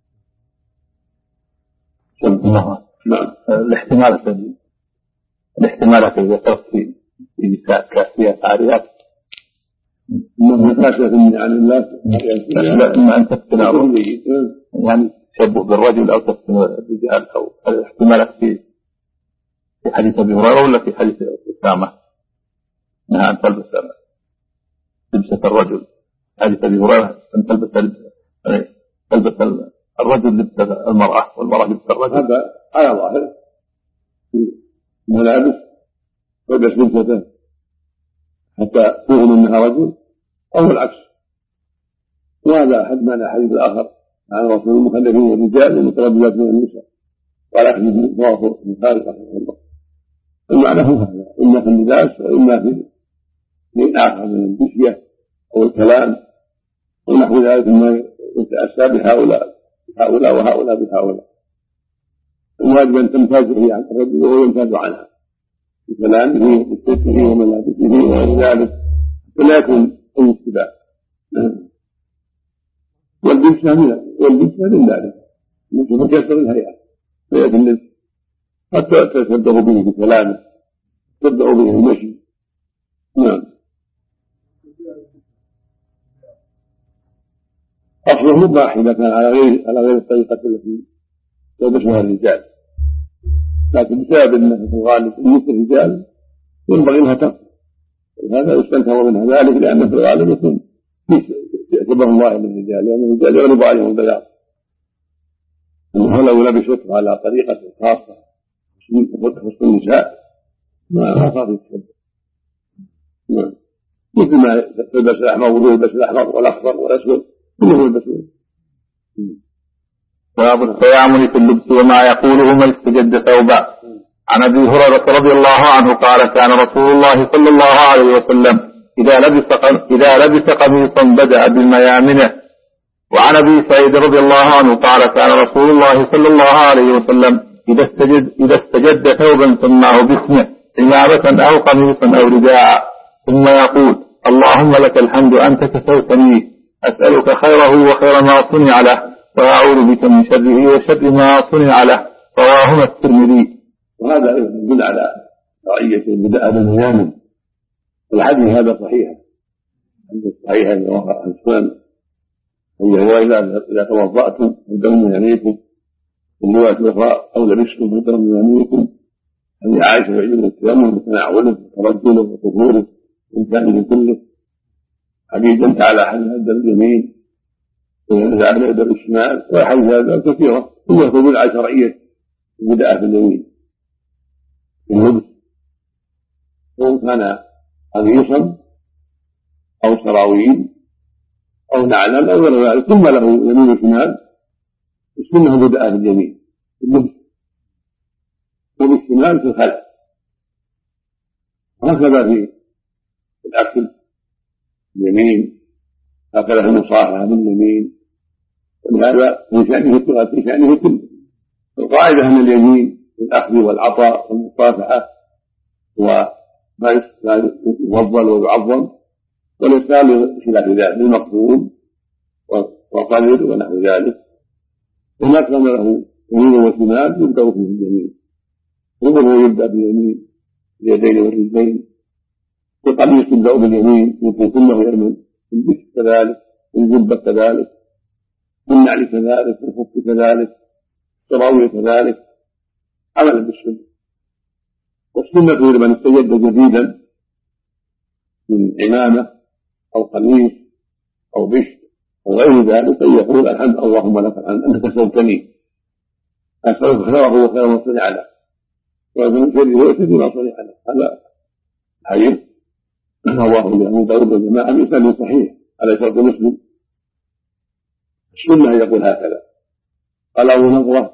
الله. نعم الاحتمالات الذي الاحتمالات إذا ذكرت في نساء كافيات عاريات إنما كاسة من عن الله لا إما أن تفتن يعني تشبه بالرجل أو تفتن الرجال أو الاحتمالات في في حديث أبي هريرة ولا في حديث أسامة أنها أن تلبس لبسة الرجل حديث أبي هريرة أن تلبس تلبس الرجل لبسة المرأة والمرأة لبسة الرجل. هذا على ظاهر في ملابس تلبس لبسته حتى توهم أنها رجل أو العكس، وهذا أحد من الحديث الآخر عن رسول المخلفين الرجال المتربيات من النساء قال أحد ضوافر من خارج رحمه الله. المعنى هو هذا إما في اللباس وإما في من آخر من البشية أو الكلام ونحو ذلك مما يتأسى بهؤلاء هؤلاء وهؤلاء بهؤلاء. الواجب أن تمتاز به عن الرجل وهو يمتاز عنها بكلامه وبسته وملابسه وغير ذلك فلا يكون أي اتباع. والبسة والبسة من ذلك مثل كسر الهيئة هيئة اللبس حتى تتبدأ به بكلامه تبدأ به المشي. نعم أصله مباح إذا كان على غير على غير الطريقة التي يلبسها الرجال، لكن بسبب أنه في الغالب مثل الرجال ينبغي أنها تقف، هذا يستنكر منها ذلك لأنه في الغالب يكون شبه الله للرجال لأن الرجال يغلب عليهم البياض، أنه لو لبسته على طريقة خاصة تخص النساء ما صار يتشبه. نعم. مثل ما تلبس الأحمر وجوه يلبس الأحمر والأخضر والأسود كلهم يلبسون. باب التيامن في اللبس وما يقوله من استجد ثوبا. عن ابي هريره رضي الله عنه قال كان رسول الله صلى الله عليه وسلم اذا لبس اذا لبس قميصا بدا بالميامنه. وعن ابي سعيد رضي الله عنه قال كان رسول الله صلى الله عليه وسلم اذا استجد اذا استجد ثوبا سماه باسمه عمامه او قميصا او رداء ثم يقول اللهم لك الحمد انت كسوتني اسالك خيره وخير ما صنع له وأعوذ بك من شره وشر ما صنع له. رواهما الترمذي. وهذا يدل على رعية البدء بالميامن. الحديث هذا صحيح عند الصحيح عن السنن هو إذا توضأتم فابدأوا من يمينكم والرواية الأخرى أو لبستم فابدأوا من يمينكم. هذه عائشة يعجبه التيمم بتناوله وترجله وطهوره من كامل كله. حديث انت على حد هذا اليمين وينزع من يد الشمال وحيث هذا كثيرة ثم تدل على شرعية البدء في اليمين في اللبس سواء كان قميصا أو سراويل أو نعلا أو غير ذلك ثم له يمين وشمال السنة البدء في اليمين في اللبس وبالشمال في الخلف. هكذا في الأكل اليمين هكذا في المصافحة باليمين. ولهذا من شأنه في شأنه كله. القاعدة أن اليمين للأخذ والعطاء والمصافحة وما يفضل ويعظم واليسار لخلاف ذلك المقبول والقليل ونحو ذلك. وما كان له يمين وشمال يبدأ فيه اليمين وهو يبدأ باليمين اليدين والرجلين. والقميص يبدأ باليمين يمكن كله يرمي البس كذلك الجبة كذلك والنعل كذلك والخف كذلك السراويل كذلك عملا بالسنة. والسنة لمن استجد جديدا من عمامة أو قميص أو بشر أو غير ذلك أن يقول الحمد اللهم لك الحمد أنت كسوتني أسألك خيره وخير ما صنع له ومن شره وشر ما صنع له. هذا حديث رواه أبو داود والجماعة بإسناد صحيح على شرط مسلم. السنة يقول هكذا. قال أبو نضرة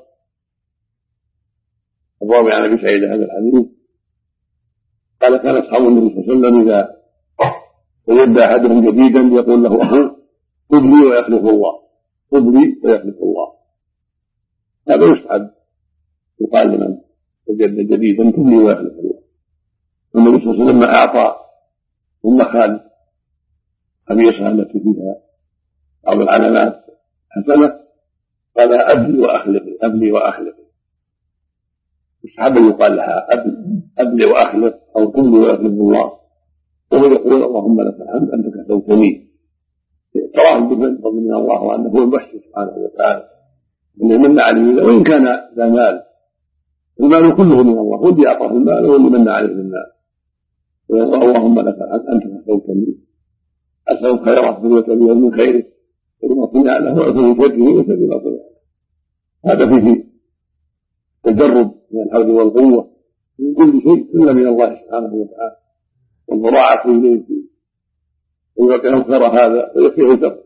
الراوي عن أبي سعيد هذا الحديث قال كان أصحاب النبي صلى الله عليه وسلم إذا وجد أحدهم جديدا يقول له أخوه خذ لي ويخلف الله خذ لي ويخلف الله. هذا يسعد يقال لمن وجد جديدا خذ لي ويخلف الله. النبي صلى الله عليه وسلم أعطى ثم خالد قميصها التي فيها بعض العلامات حسنة قال أبلي وأخلقي أبلي وأخلقي. يستحب يقال لها أبلي وأخلق أو كلي ويخلق الله وهو يقول اللهم لك الحمد أنت كسوتني. تراه بفضل من الله وأنه هو المحسن سبحانه وتعالى أن يمن عليه وإن كان ذا مال. المال كله من الله هو اللي أعطاه المال هو اللي من عليه المال. اللهم لك الحمد أنت كسوتني أسأل خيره وتبيه من خيره وما صنع له وأسأل شره وشر ما صنع له. هذا فيه تجرب من الحول والقوة من كل شيء إلا من الله سبحانه وتعالى والضراعة إليه وإذا كان خير هذا فيكفيه شر.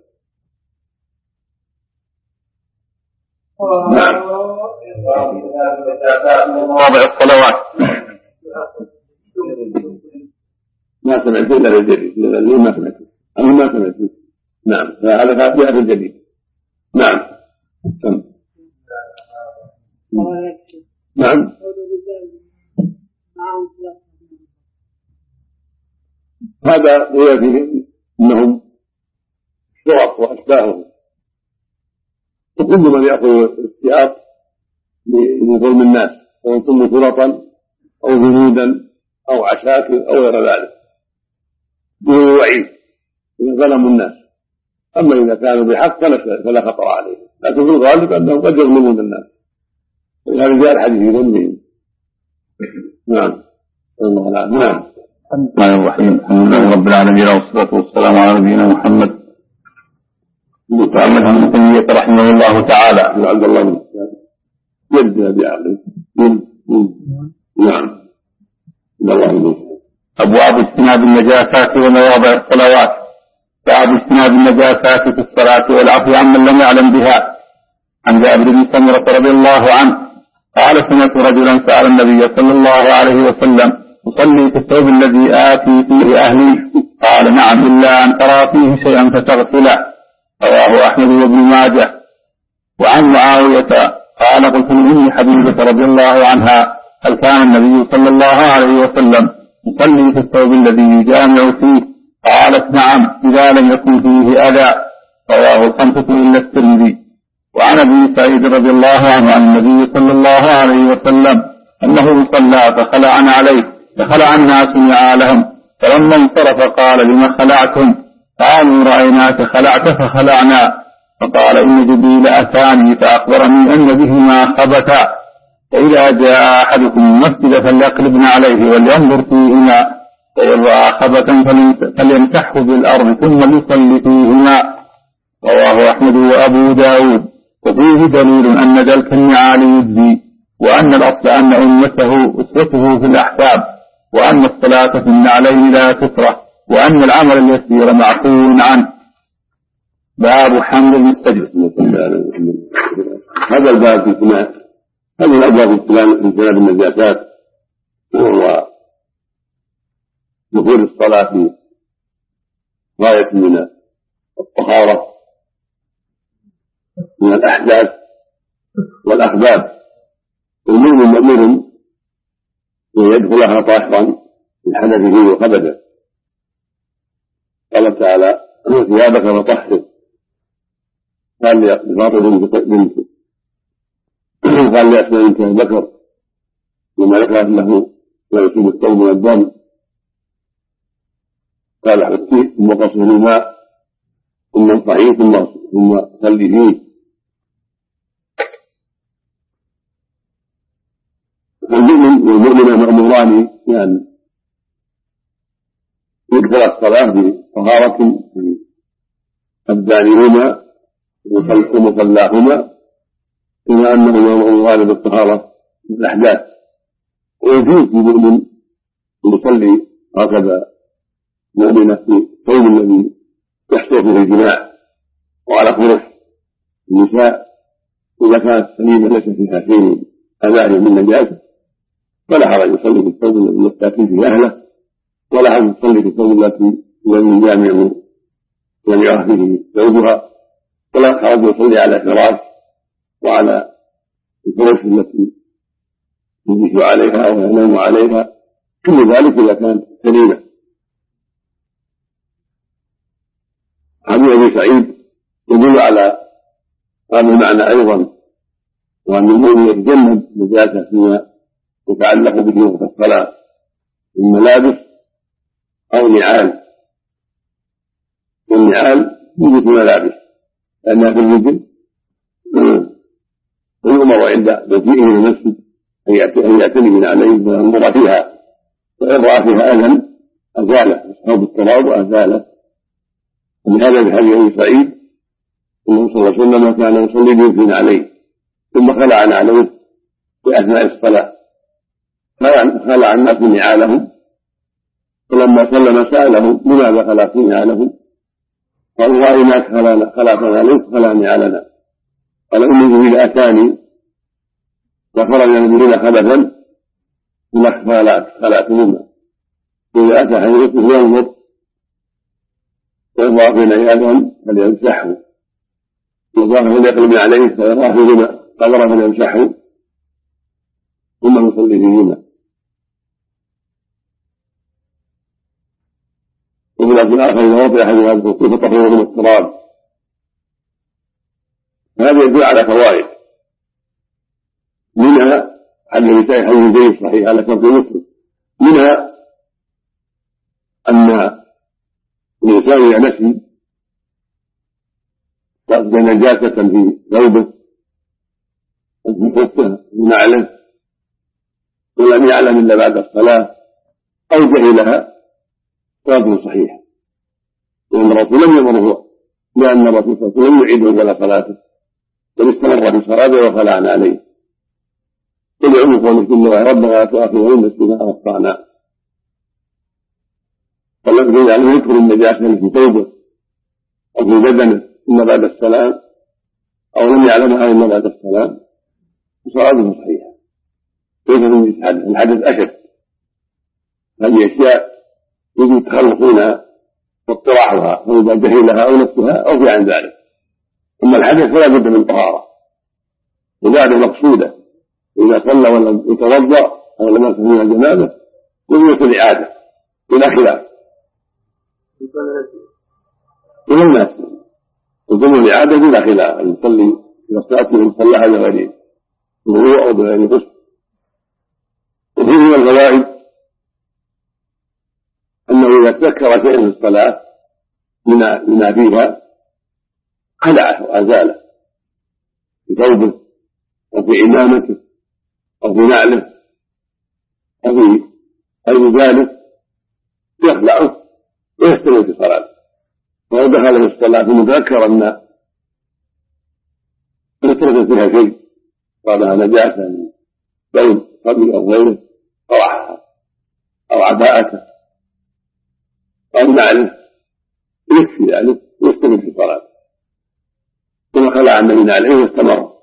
نعم. رابع الصلوات. ما سمعت إلا الجديد ليه ما سمعت أنا ما سمعت. نعم هذا فاتحة الجديد. نعم سم. نعم هذا هو فيه انهم شرط واشباههم وكل من ياخذ الثياب لظلم الناس سواء كن شرطا او جنودا او عساكر او غير ذلك دون وعيد اذا ظلموا الناس. اما اذا كانوا بحق فلا خطر عليهم لكن في الغالب انهم قد يظلمون الناس ولهذا جاء الحديث في ذنبهم. نعم الله لا. نعم. بسم الله الرحمن الرحيم. الحمد لله رب العالمين والصلاة والسلام على نبينا محمد. قال ابن تيمية رحمه الله تعالى عبد الله يبدأ بعقله نعم. أبواب اجتناب النجاسات ومواضع الصلوات. باب اجتناب النجاسات في الصلاة والعفو عمن لم يعلم بها. عن جابر بن سمرة رضي الله عنه قال سمعت رجلا سأل النبي صلى الله عليه وسلم أصلي في الثوب الذي آتي فيه أهلي؟ قال نعم إلا أن ترى فيه شيئا فتغسله. رواه أحمد وابن ماجه. وعن معاوية قال قلت لأم حبيبة رضي الله عنها هل كان النبي صلى الله عليه وسلم يصلي في الثوب الذي يجامع فيه؟ قالت نعم إذا لم يكن فيه أذى. رواه الخمسة إلا الترمذي. وعن ابي سعيد رضي الله عنه عن النبي صلى الله عليه وسلم انه صلى فخلعنا عليه فخلع الناس نعالهم فلما انصرف قال لما خلعتم؟ قالوا رايناك خلعت فخلعنا. فقال ان جبريل اتاني فاخبرني ان بهما خبثا فاذا جاء احدكم المسجد فليقلبن عليه ولينظر فيهما فان راى خبثا فليمسحه بالارض ثم ليصلي فيهما. رواه احمد وابو داود. وفيه دليل أن دلك النعال يجزي وأن الأصل أن أمته أسوته في الأحكام وأن الصلاة في النعلين لا تكره وأن العمل اليسير معفو عنه. باب حمل المستجد. هذا الباب في اجتناب هذه الأبواب في اجتناب النجاسات وهو دخول الصلاة في غاية من الطهارة من الأحداث والأخبار. المؤمن مأمور أن يدخلها طاهرا من حدثه وخبثه. قال تعالى ثيابك فطهر. قال لفاطمة بنت قال لأسماء بنت بكر لما ذكرت له لا يصيب الثوب من الدم قال حطيه ثم قصه الماء ثم انصحيه ثم ثم صلي فيه. المؤمن والمؤمنة مأموران بأن يدخل الصلاة بطهارة في أبدانهما ومصلاهما كما أنهما مأموران بالطهارة في الأحداث. ويجوز للمؤمن أن يصلي هكذا مؤمنة في الثوب الذي يحصل فيه الجماع وعلى خلف النساء إذا كانت سليمة ليس فيها شيء أذى من نجاسة فلا حرج يصلي في الثوب الذي يستأتي فيه أهله ولا حرج يصلي في الثوب التي يجامع يجامع فيه زوجها ولا حرج يصلي على فراش وعلى الفرش التي يجلس عليها أو ينام عليها كل ذلك إذا كانت سليمة. حديث أبي سعيد يدل على هذا المعنى أيضا وأن المؤمن يتجنب نجاسة فيما يتعلق به وقت الصلاة من ملابس أو نعال. والنعال يوجد ملابس لأنها في الرجل ويؤمر عند مجيئه إلى المسجد أن يعتني من عليه وينظر فيها وإن رأى فيها أذى أزاله يسحب بالتراب وأزاله. ومن هذا بحديث أبي سعيد أنه صلى الله عليه وسلم كان يصلي بيمكن عليه ثم خلع عليه في أثناء الصلاة خلع الناس نعالهم فلما سلم سأله لماذا خلعت نعالهم؟ قالوا رأيناك خلعتنا عليك خلع نعالنا. قال إني جبريل أتاني فخرج من خبثا ثم خلعتهما إذا أتى حديثه ينظر ويضع بين عيالهم فليمسحه وضعه فليقلب عليه فيراه فيهما قدر فليمسحه ثم يصلي فيهما. وفي الأصل الآخر إذا وضع أحد هذه الخطوط فطهره من التراب. هذا يدل على فوائد منها حديث حديث زيد صحيح على شرط مسلم منها أن الإنسان إذا نسي وجد نجاسة في ثوبه أو في خفه أو نعله ولم يعلم إلا بعد الصلاة أو جهلها صلاته صحيحة لأن الرسول لم يأمره لأن الرسول صلى الله عليه وسلم لم يعيده ولا صلاته بل استمر في صلاته وخلعنا عليه ادعوا بقول بسم الله ربنا لا تؤاخذنا إن نسينا أخطأنا. فالذي يعني يذكر النجاسة في ثوبه أو في بدنه إلا بعد السلام أو لم يعلمها إلا بعد السلام فصلاته صحيحة ليس من الحدث. الحدث أشد، هذه أشياء يجب التخلص منها واطراحها فإذا جهلها أو نفسها أو في عن ذلك. أما الحدث فلا بد من طهارة وذلك مقصودة. إذا صلى ولم يتوضأ أو لم يكن فيها جنابة وجبت الإعادة بلا خلاف ولا الناس وجبت الإعادة بلا خلاف. المصلي إذا صلاته من صلاها بغير وضوء أو بغير غسل. وفيه من الفوائد أنه إذا تذكر شيئا في الصلاة لما فيها خلعه وأزاله في ثوبه أو في عمامته أو في نعله أو في غير ذلك يخلعه ويستمر في صلاته. ولو دخل في الصلاة متذكر أن تركت فيها شيء قالها نجاسة من بين قبل أو غيره طرحها أو عباءته أو نعله يكفي ذلك ويستمر في صلاته ثم خلع من نعله واستمر.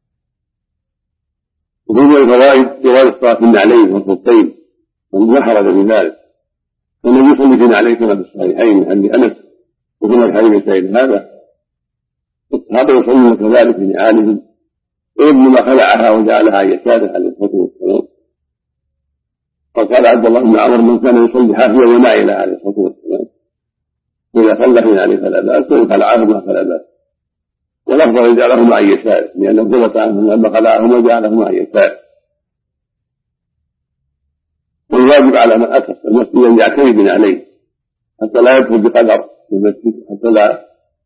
وفي الفوائد جواز الصلاة في النعلين والخفين ولا حرج في ذلك. فالنبي صلى الله عليه وسلم في الصحيحين عن أنس وكما الحديث سيد هذا هذا يصلون كذلك في نعالهم وابن ما خلعها وجعلها يساده عليه الصلاه والسلام. وقال عبد الله بن عمر من كان يصلي حافيا ونائلا عليه الصلاه والسلام واذا صلى في نعله فلا باس وان خلعهما فلا باس. والافضل يجعلهما عن يساره لانه ثبت عنه لما خلعهما جعلهما عن يساره. والواجب على من اتى المسجد ان يعتني بنعليه حتى لا يدخل بقدر في المسجد حتى لا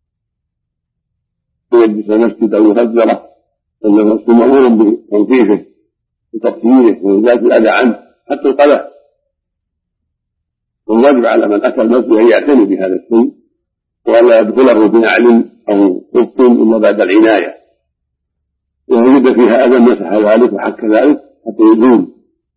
يلبس المسجد او يهجره فإن المسجد مأمور بتنظيفه وتطهيره وإزالة الأذى عنه حتى القلق. والواجب على من أتى المسجد أن يعتني بهذا الشيء ولا يدخله بنعل أو خف إلا بعد العناية. ووجد فيها أذى مسح ذلك وحك ذلك حتى يزول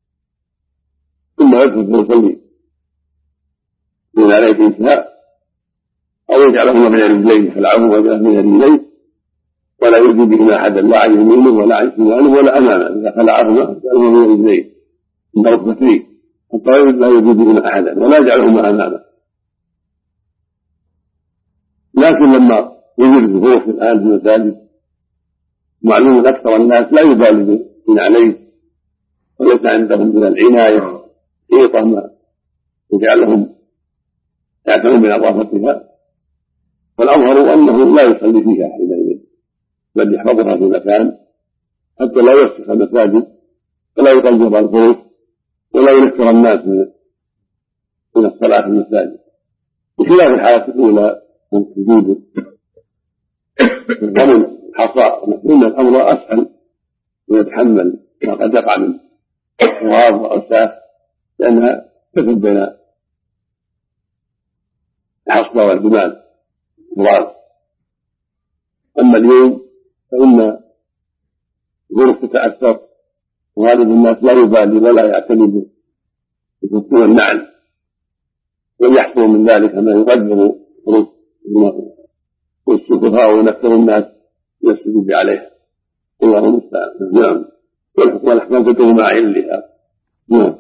ثم يدخل ويصلي من عليه الانتهاء أو يجعلهما من الرجلين خلعهما ويجعله من الرجلين ولا يؤذي بهما احدا لا عن يمينه ولا عن شماله ولا امامه. اذا خلعهما يجعلهما من رجليه من ركبتيه حتى لا يؤذي بهما احدا ولا يجعلهما امامه. لكن لما يوجد الظروف الان في المساجد معلوم اكثر الناس لا يبالي من عليه وليس عندهم من العنايه حيطه ما يجعلهم يعتنون بنظافتها فالاظهر انه لا يصلي فيها حينئذ بل يحفظها في مكان حتى لا يوسخ المساجد ولا يقلب الخروج ولا ينكر الناس من الصلاة في المساجد. بخلاف الحالة الأولى من وجود الرمل الحصى فإن الأمر أسهل ويتحمل ما قد يقع من تراب وأوساخ لأنها تفل بين الحصى والجمال التراب. أما اليوم فإن الظروف تتأثر وغالب الناس لا يبالي ولا يعتني بتكون النعل ويحصل من ذلك ما يقدر الظروف والسفهاء ونكثر الناس يسجد عليها. الله المستعان. نعم. والأحكام تدور مع علها. نعم.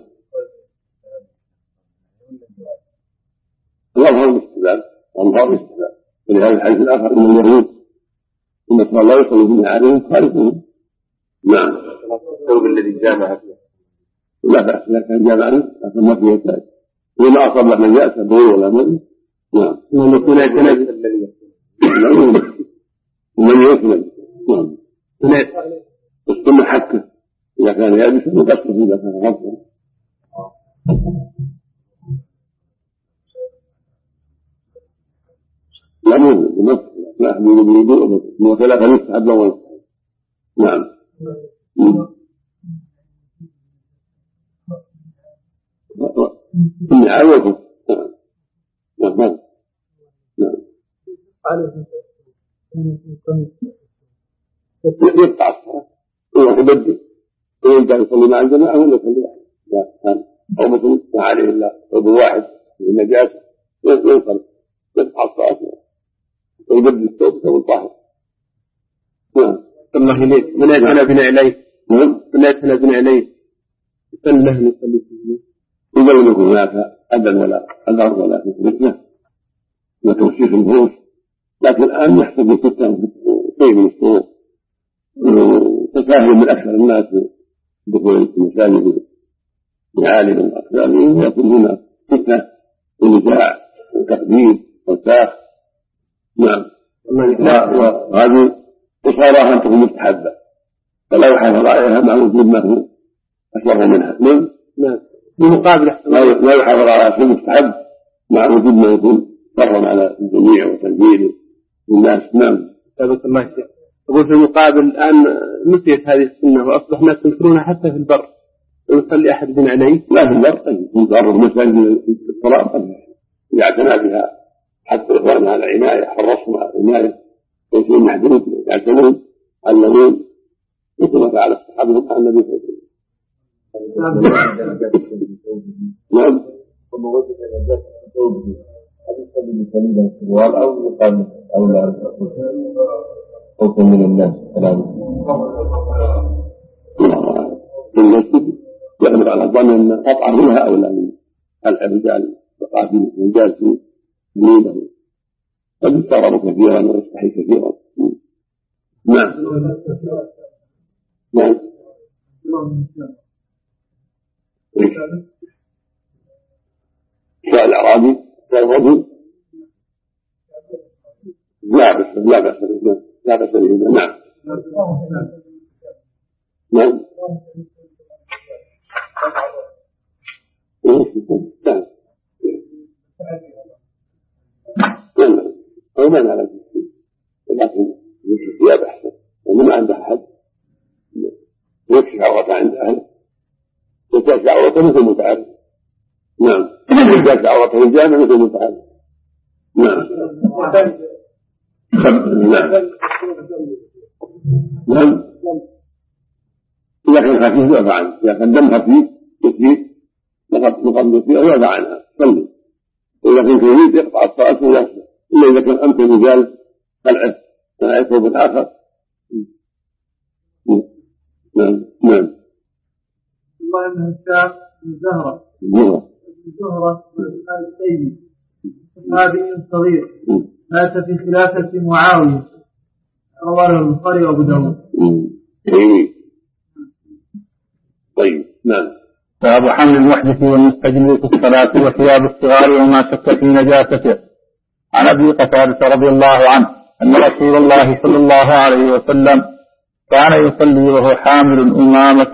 الله الاستدلال الله الاستدلال ولهذا الحديث الآخر إن اليهود إن الله لا يصلي بنا عليهم خالفهم. نعم. الثوب الذي جامع لا بأس إذا كان جامعا لكن ما فيه يحتاج وما أصاب له من يأس بول ولا مل. نعم. ومن يكون يتنجس ومن يكون نعم. السنة حكه إذا كان يابسا وقصه إذا كان غضبا. لا موجود بمسح لا أحد يوجد بوضوء وثلاثة يستحب له ويستحب. نعم. النعال والكف. نعم. نعم. نعم. يقطع الصلاة ويبدل وإن كان يصلي مع الجماعة ولا يصلي واحد لا كان أو مثل ما عليه إلا ثوب واحد في النجاسة ينقل يدفع الصلاة ويبدل الثوب ثوب طاهر. نعم. الله إليك من يتنى بنعليه من يتنى بنعليه يسن له يصلي فيه إذا لم يكن هناك أذى ولا أذر ولا فتنة وتوسيخ الفروش، لكن الآن يحصل بالفتنة شيء من الشروط وتساهل من أكثر الناس بدخول المساجد بعالم وأقدامهم يكون هنا فتنة ونزاع وتقديم وساخ. نعم. وهذه إصارة أن تكون مستحبة فلا يحافظ عليها مع وجود ما هو أشبه منها. نعم. بمقابل لا يحافظ على شيء مستحب مع وجود ما يكون فرضا على الجميع وتنزيل الناس. نعم. سابق الله شيء أقول في المقابل الآن نسيت هذه السنة وأصبح الناس ينكرونها حتى في البر ويصلي أحد بن عليه. لا في البر يكون تعرض مساجد الصلاة يعتنى بها حتى إخوانها على عناية حرصوا على عناية ويكون محدود يعتنون علمون مثل ما فعل الصحابة مع النبي صلى الله عليه وسلم. نعم. ثم وجد نجاسة في ثوبه هل يصلي بسليل السروال أو يقال أو لا خوفا من الناس كلامه؟ في المسجد يغلب على الظن أن قطع منها أولى من الرجال بقاتل الرجال في سليله قد يضطرب كثيرا ويستحي كثيرا. نعم. نعم. سؤال الأعرابي سؤال الرجل لا بس لا بس لا بس نعم. نعم. أو ما نعلم لكن يكشف ثياب أحسن لأنه ما عنده أحد يكشف عورته عند أهله يكشف عورته مثل متعب. نعم. يكشف عورته الجامع مثل متعب. نعم. نعم. نعم. إذا كان خفيف يعفى عنه، إذا كان دم خفيف يكفي نقض فيه ويعفى عنها صلي، وإذا كان كبير يقطع الصلاة ويغسل إلا إذا كان أمكن رجال خلعه خلعه ثوب آخر. نعم. نعم. الله بن هشام بن زهرة الزهرة الزهرة آل السيد صحابي صغير مات في خلافة معاوية رواه البخاري وأبو داود. طيب. نعم. باب حمل المحدث والمستجمل في الصلاة وثياب الصغار وما شك في نجاسته. عن أبي قتادة رضي الله عنه أن رسول الله صلى الله عليه وسلم كان يصلي وهو حامل أمامة.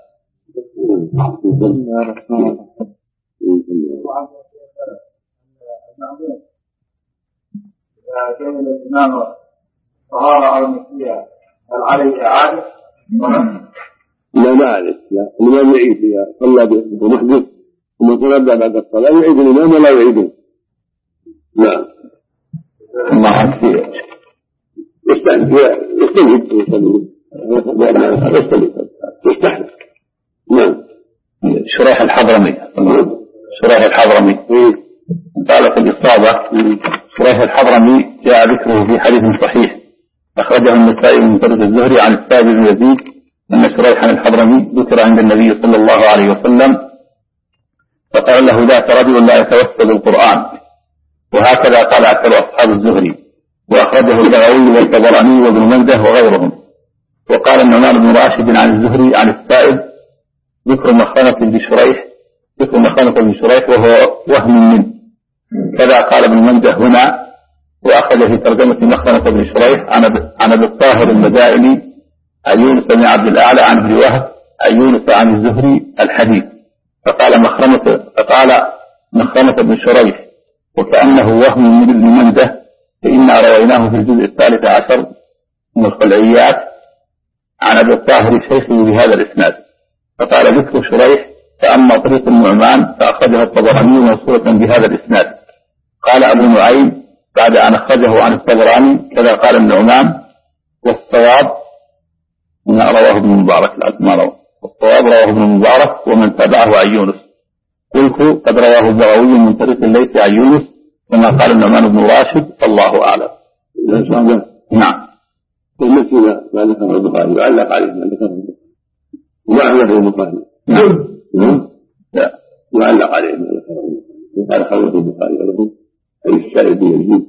كان الإمام طهارة أو نسيها هل عليه إعادة؟ لا ما عليه، لا الإمام يعيد إذا صلى بمحدث ثم تنبأ بعد الصلاة يعيد الإمام ولا يعيده. نعم. ما عاد يستهدف يستهدف يستهدف يستهدف. نعم. شريح الحضرمي شريح الحضرمي قال في الإصابة شريح الحضرمي جاء ذكره في حديث صحيح أخرجه النسائي من طريق الزهري عن الثابت بن يزيد أن شريحا الحضرمي ذكر عند النبي صلى الله عليه وسلم فقال له ذاك رجل لا يتوسل القرآن، وهكذا قال أكثر أصحاب الزهري، وأخرجه البغوي والطبراني وابن مندة وغيرهم. وقال النعمان بن راشد عن الزهري عن السائب ذكر مخانة بن شريح ذكر مخانة بن شريح وهو وهم منه، كذا قال ابن مندة هنا. وأخذ في ترجمة مخانة بن شريح عن أبي الطاهر المدائني عن يونس بن عبد الأعلى عن ابن وهب عن يونس عن الزهري الحديث، فقال مخرمة فقال مخرمة بن شريح وكأنه وهم من ابن منده، فإنا رويناه في الجزء الثالث عشر من الخلعيات عن أبي الطاهر شيخه بهذا الإسناد. فقال ذكر شريح فأما طريق النعمان فأخرجها الطبراني موصولة بهذا الإسناد. قال أبو نعيم بعد أن أخرجه عن الطبراني كذا قال النعمان، والصواب ما رواه ابن مبارك ما رواه والصواب رواه ابن المبارك ومن تابعه عن يونس. قلت قد رواه البغوي من طريق الليث عن يونس كما قال النعمان بن راشد الله أعلم. نعم. والمسجد ما ذكره البخاري وعلق عليه ما ذكره البخاري وما أعلق البخاري. نعم. لا وعلق عليه ما ذكره البخاري وقال خلق البخاري ولهم أي السائل يجيب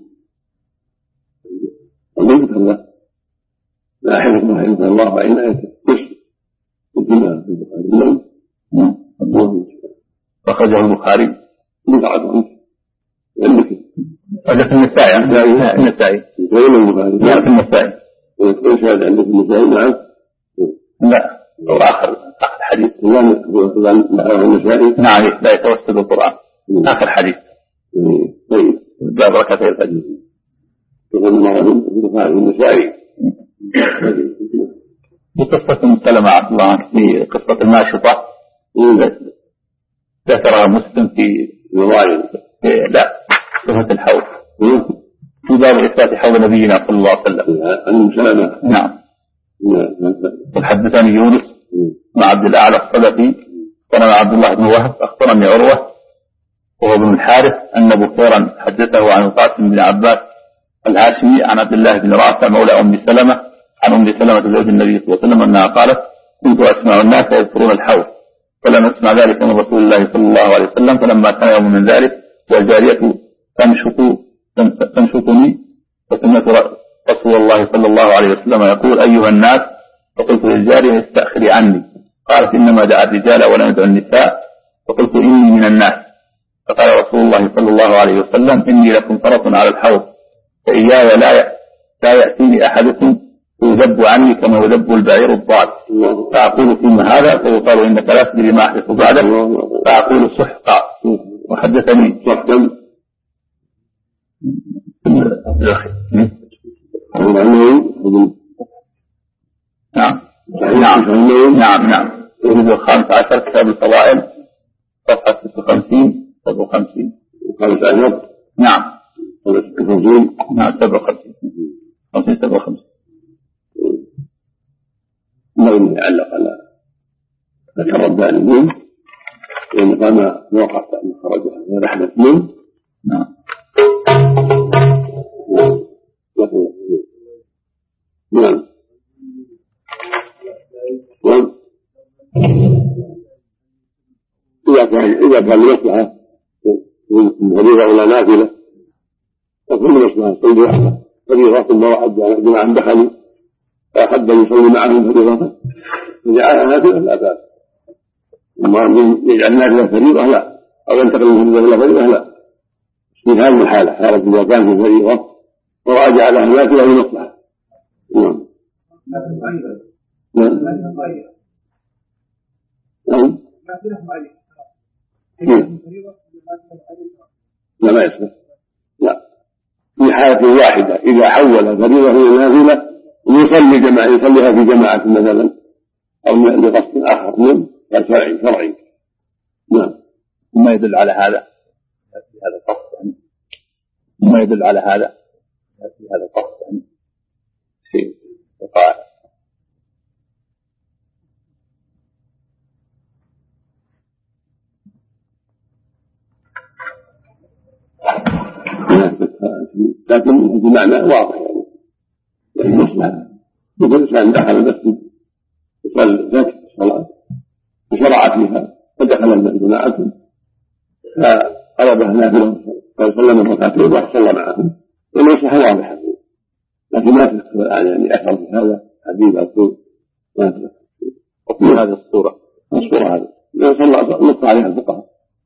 ومن ذكر له لا أحب ما يذكر الله وإن آية كسر وكما في البخاري. نعم. أخرجه البخاري مقعد عنه عندك هذا في النسائي. النسائي غير البخاري. لا في النسائي. ايش هذا عندك في النسائي؟ نعم. لا هو آخر آخر حديث. لا لا النسائي. نعم لا يتوسل القرآن. آخر حديث. طيب. باب ركعتي الفجر. يقول ما هو البخاري النسائي. في قصة سلمة عبد الله في قصة الماشطة. ذكرها مسلم في رواية. لا صفة الحوض في باب إثبات حوض نبينا صلى الله عليه وسلم. المسلمة. نعم. وحدثني يونس مع عبد الأعلى الصدفي أخبرنا عبد الله بن وهب أخبرني عروة وهو بن الحارث أن بكيرا حدثه عن القاسم بن عباس الهاشمي عن عبد الله بن رافع مولى أم سلمة عن أم سلمة زوج النبي صلى الله عليه وسلم أنها قالت كنت أسمع الناس يذكرون الحوض فلم أسمع ذلك من رسول الله صلى الله عليه وسلم فلما كان يوم من ذلك والجارية تنشط تنشطني فسمعت رسول الله صلى الله عليه وسلم يقول أيها الناس فقلت للجارية استأخري عني قالت إنما دعا الرجال ولا ندعو النساء فقلت إني من الناس فقال رسول الله صلى الله عليه وسلم إني لكم فرط على الحوض فإياي لا لا يأتيني أحدكم يذب عني كما يذب البعير الضال فأقول فيما هذا فيقال إنك لا تدري ما أحدث بعدك فأقول سحقا وحدثني سحقا نعم نعم نعم نعم الجزء الخامس عشر كتاب الفضائل صفحة ستة وخمسين سبعة وخمسين الخامس عشر نعم ستة وخمسين نعم سبعة وخمسين خمسين سبعة وخمسين لم يعلق على ذكر الدانيين لأن قام موقف أن خرجها من رحمة منه. نعم. نعم. نعم. إذا كان إذا كان مصلحة فريضة ولا نافلة فكل مصلحة صلي وحده فريضة ثم واحد جماعة دخلوا فأحب أن يصلي معهم فريضة فجعلها نافلة لا بأس. أما يجعل نافلة فريضة لا أو ينتقل من فريضة إلى فريضة لا. في هذه الحالة حالة إذا كان في فريضة ورأى جعلها نافلة لمصلحة. نعم. نعم. نعم. لا ما يصلح. لا. في حالة واحدة إذا حول فريضة إلى نافلة يصلي جماعة يصليها في جماعة مثلا أو لقصد آخر من شرعي شرعي. نعم. ما يدل على هذا هذا القصد يعني ما يدل على هذا هذا القصد يعني شيء وقع لكن المعنى واضح يعني يعني مصلحة مثل الإنسان دخل المسجد يصلي ذات الصلاة وشرع فيها فدخل الجماعة فقلبها نافلة فسلم ركعتين وصلى معهم والمصلحة واضحة لكن ما تذكر يعني أثر في هذا حديث أو ما تذكر وفي هذه الصورة الصورة هذه صلى نص عليها الفقهاء.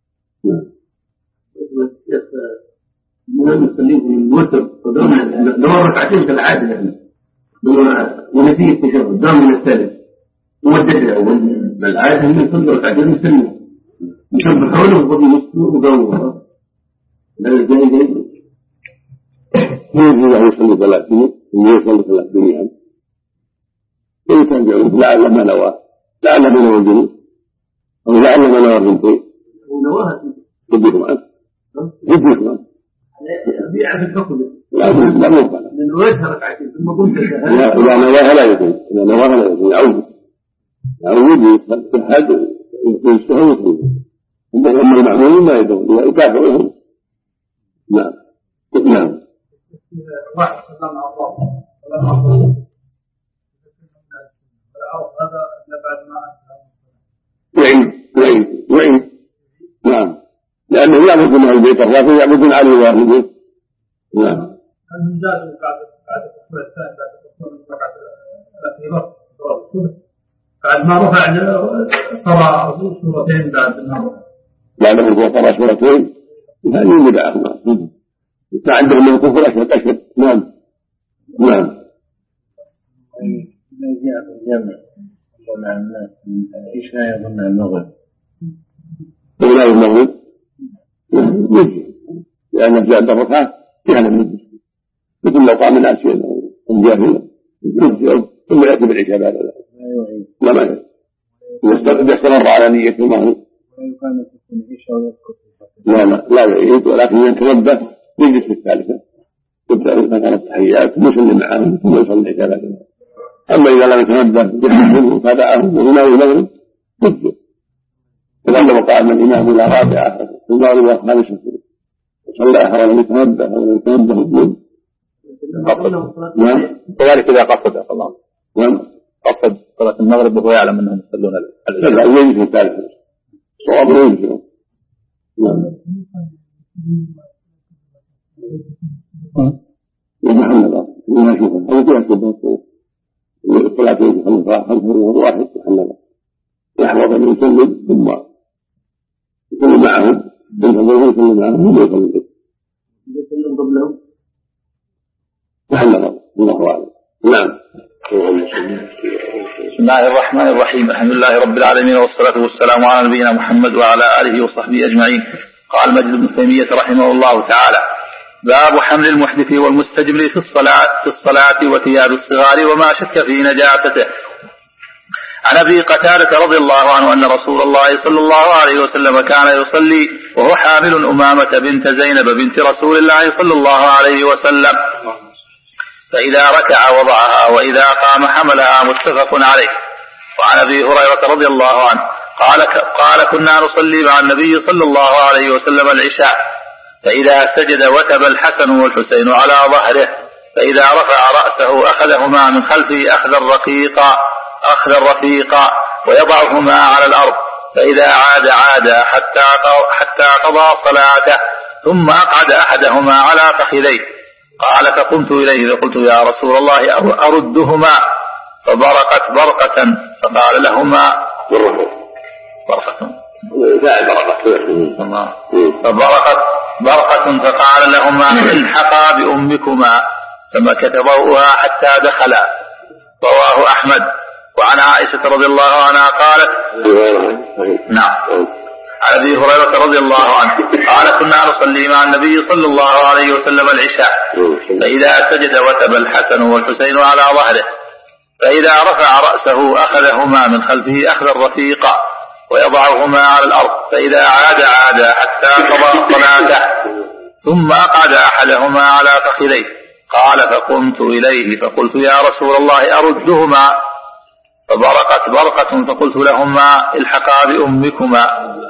المهم نسلمه من الموتر دور ركعتين كالعادة يعني ونسيه التشهد دام من الثالث ومدد له العادة من كل ركعتين نسلمه نشبه حوله وفضل مسلوه وقوه هذا جاي جاي يجب أن يصلي ثلاثين ويصلي ثلاثين يعني إن كان جعله لعل ما نوى لعل ما نوى الجنوب أو لعل ما نوى الجنوب ونواها جديكم أنت جديكم أنت بيع في الحكم لا لا مو لأنه يسهر ركعتين ثم قلت إذا نواها لا يكون إذا نواها لا يكون يعود يعود يتحد ويستهوي أما المعمولين ما يدعون يكافئهم. نعم نعم. وعيد وعيد وعيد نعم لأنه يعبدون على البيت الرافع يعبدون على الله البيت. نعم. بعد ما رفع ترى سورتين بعد ما بعد ما ترى سورتين هذه بدعة. ما عندهم من كفر أشهد أشهد. نعم نعم. إذا جاء في الجمع مع الناس إيش لا يظن المغرب؟ لا المغرب يجي لأنه جاء الركعة كان من مثل لو قام الناس الجاهلة يجي ثم يأتي بالعشاء بعد ذلك. لا ما إذا استمر على نية المغرب لا لا لا يعيد ولكن يتنبه يجلس في الثالثة يبدأ مثلا التحيات ويصلي معهم ثم يصلي العشاء بعد ذلك. أما إذا لم يتنبه يحسن وتابعهم وهنا المغرب يجلس فلما قام الإمام إلى رابعة في المغرب والخامسة وصلى آخر لم يتنبه ولم يتنبه الدين قصد. نعم كذلك إذا قصد الله نعم قصد صلاة المغرب وهو يعلم أنهم يصلون لا لا يجلس في الثالثة صواب يجلس. نعم ومحمد ما يشوفه أو يشوفه الصلاة يجب خلفها خلفه واحد محمد يحفظ أن يسلم ثم يسلم معهم ينتظره يسلم معهم ثم يسلم به يسلم قبلهم محمد الله أعلم. نعم. بسم الله الرحمن الرحيم. الحمد لله رب العالمين والصلاة والسلام على نبينا محمد وعلى آله وصحبه أجمعين. قال مجد بن تيمية رحمه الله تعالى: باب حمل المحدث والمستجمر في الصلاة في الصلاة وثياب الصغار وما شك في نجاسته. عن أبي قتادة رضي الله عنه أن رسول الله صلى الله عليه وسلم كان يصلي وهو حامل أمامة بنت زينب بنت رسول الله صلى الله عليه وسلم، فإذا ركع وضعها وإذا قام حملها، متفق عليه. وعن أبي هريرة رضي الله عنه قال قال كنا نصلي مع النبي صلى الله عليه وسلم العشاء، فإذا سجد وتب الحسن والحسين على ظهره، فإذا رفع رأسه أخذهما من خلفه أخذا رقيقا أخذا رفيقا ويضعهما على الأرض، فإذا عاد عاد حتى حتى قضى صلاته، ثم أقعد أحدهما على فخذيه. قال فقمت إليه فقلت يا رسول الله أردهما، فبرقت برقة فقال لهما برقة فبرقت برقة فقال لهما الحقا بأمكما، فمكث ضوءها حتى دخلا. رواه أحمد. وعن عائشة رضي الله عنها قالت نعم عن أبي هريرة رضي الله عنه قال كنا نصلي مع النبي صلى الله عليه وسلم العشاء، فإذا سجد وتب الحسن والحسين على ظهره، فإذا رفع رأسه أخذهما من خلفه أخذا رفيقا ويضعهما على الأرض، فإذا عاد عاد حتى قضى صلاته، ثم أقعد أحدهما على فخذيه. قال فقمت إليه فقلت يا رسول الله أردهما، فبرقت برقة فقلت لهما الحقا بأمكما،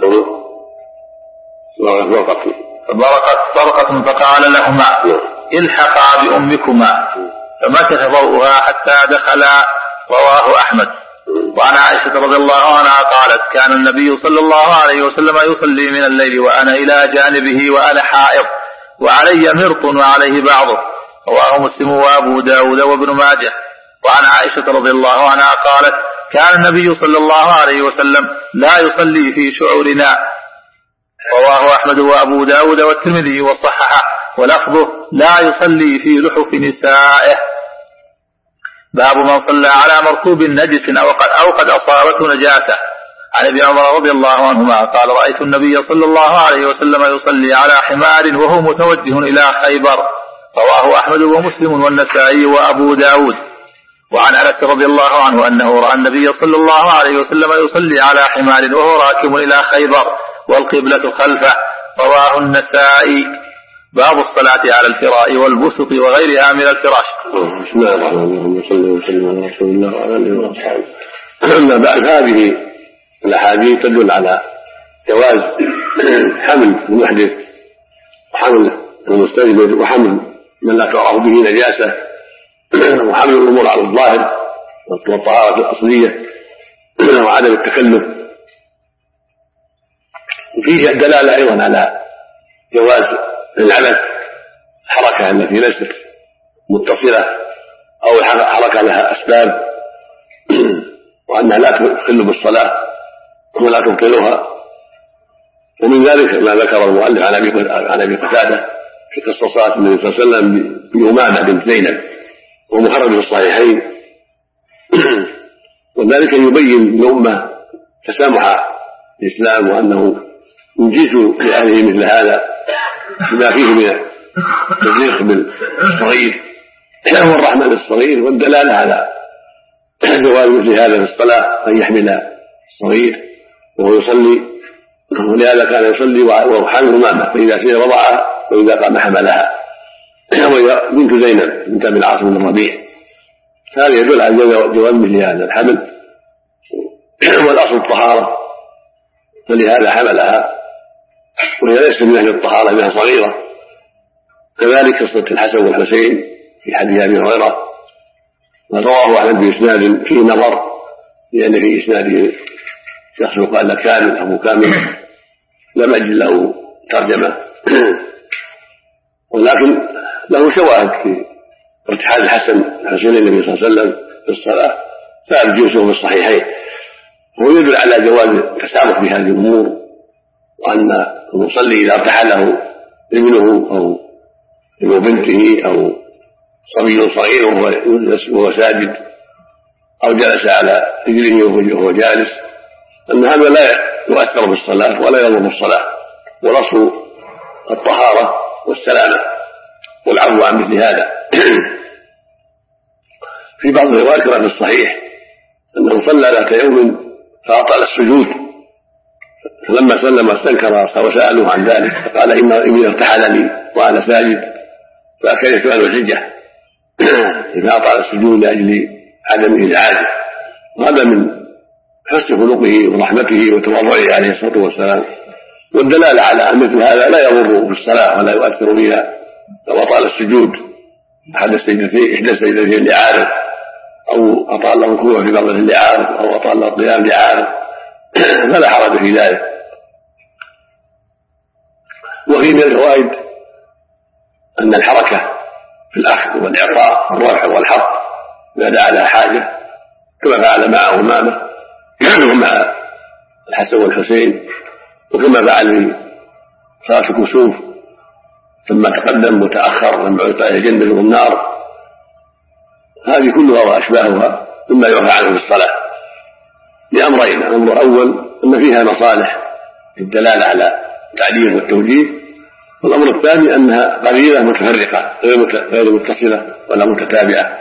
فبرقت برقة فقال لهما الحقا بأمكما، فمكث ضوءها حتى دخلا. رواه أحمد. وعن عائشة رضي الله عنها قالت كان النبي صلى الله عليه وسلم يصلي من الليل وأنا إلى جانبه وأنا حائض وعلي مرط وعليه بعضه. رواه مسلم وأبو داود وابن ماجه. وعن عائشة رضي الله عنها قالت كان النبي صلى الله عليه وسلم لا يصلي في شعورنا. رواه أحمد وأبو داود والترمذي وصححه، ولفظه لا يصلي في لحف نسائه. باب من صلى على مركوب نجس أو قد, أو قد أصابته نجاسة. عن ابن عمر رضي الله عنهما قال رأيت النبي صلى الله عليه وسلم يصلي على حمار وهو متوجه إلى خيبر. رواه أحمد ومسلم والنسائي وأبو داود. وعن أنس رضي الله عنه أنه رأى النبي صلى الله عليه وسلم يصلي على حمار وهو راكب إلى خيبر والقبلة خلفه. رواه النسائي. باب الصلاة على الفراء والبسط وغيرها من الفراش. بسم الله الرحمن الرحيم. صلى الله وسلم على رسول الله وعلى آله وصحبه. أما بعد، هذه الأحاديث تدل على جواز حمل المحدث وحمل المستجمر وحمل من لا تعرف به نجاسة وحمل الأمور على الظاهر والطهارة الأصلية وعدم التكلف. وفيه الدلالة أيضا على جواز العبث، الحركة التي ليست متصلة أو الحركة لها أسباب وأنها لا تخل بالصلاة ولا تبطلها. ومن ذلك ما ذكر المؤلف عن أبي قتادة في قصة صلاة النبي صلى الله عليه وسلم بأمامة بنت زينب ومخرج في الصحيحين، وذلك يبين للأمة تسامح الإسلام وأنه يجيز لأهله مثل هذا بما فيه من التدليق بالصغير والرحمة للصغير والدلالة على جواز مثل هذا في الصلاة أن يحمل الصغير وهو يصلي، ولهذا كان يصلي وهو حامل أمامة، فإذا سير وضعها وإذا قام حملها، وهي بنت زينب بنت أبي العاص بن الربيع. هذا يدل على جواز مثل هذا الحمل، والأصل الطهارة، فلهذا حملها وهي ليست من أهل الطهارة لأنها صغيرة. كذلك قصة الحسن والحسين في حديث أبي هريرة ورواه أحمد بإسناد فيه نظر، لأن في إسناده شخص يقال كامل أبو كامل لم أجد له ترجمة، ولكن له شواهد في ارتحال الحسن الحسين النبي صلى الله عليه وسلم في الصلاة ثابت جنسه في الصحيحين، ويدل على جواز التسامح في هذه الأمور، وأن المصلي إذا ارتحله ابنه أو ابن بنته أو صبي صغير وهو ساجد أو جلس على رجله وهو جالس، أن هذا لا يؤثر بالصلاة ولا يضر الصلاة، والأصل الطهارة والسلامة والعفو عن مثل هذا. في بعض الروايات كما في الصحيح أنه صلى ذات يوم فأطال السجود، فلما سلم واستنكر وسألوه عن ذلك فقال إن ابني ارتحل لي وأنا ساجد فأكرهت أن أزعجه فأطال السجود لأجل عدم إزعاجه. وهذا من حسن خلقه ورحمته وتواضعه عليه الصلاة والسلام، والدلالة على أن مثل هذا لا يضر بالصلاة ولا يؤثر بها. لو أطال السجود أحد السجدتين إحدى السجدتين لعارض، أو أطال له الركوع في بعض لعارض، أو أطال له القيام لعارض، فلا حرج في ذلك. وفي من الفوائد أن الحركة في الأخذ والإعطاء والرفع والحط إذا دعا على حاجة كما فعل مع أمامة ومع الحسن والحسين، وكما فعل في صلاة الكسوف ثم تقدم وتأخر لما أعطى الجنة والنار. هذه كلها وأشباهها مما يعفى عنه في الصلاة لأمرين: الأمر الأول أن فيها مصالح في الدلالة على التعليم والتوجيه، والأمر الثاني أنها قليلة متفرقة غير متصلة ولا متتابعة،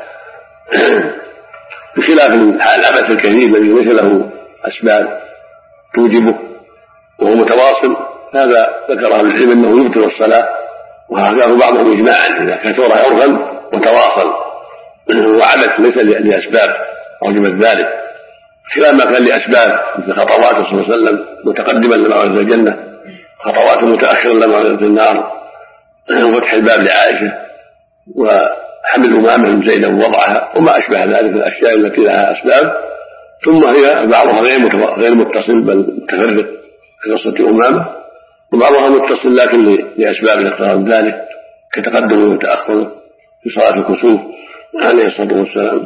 بخلاف العبث الكثير الذي ليس له أسباب توجبه وهو متواصل. هذا ذكر أهل العلم أنه يبطل الصلاة، وهذا بعضهم إجماعا إذا كثر عرفا وتواصل وعبث ليس لأسباب أوجبت ذلك، خلاف ما كان لأسباب مثل خطواته صلى الله عليه وسلم متقدما لما ورد الجنة، خطواته متأخرا لما ورد النار، وفتح الباب لعائشة، وحمل أمامة من زينب ووضعها، وما أشبه ذلك من الأشياء التي لها أسباب، ثم هي بعضها غير متصل بل متفرق كقصة أمامة، وبعضها متصل لكن لأسباب اقتضت ذلك كتقدم وتأخر في صلاة الكسوف عليه الصلاة والسلام.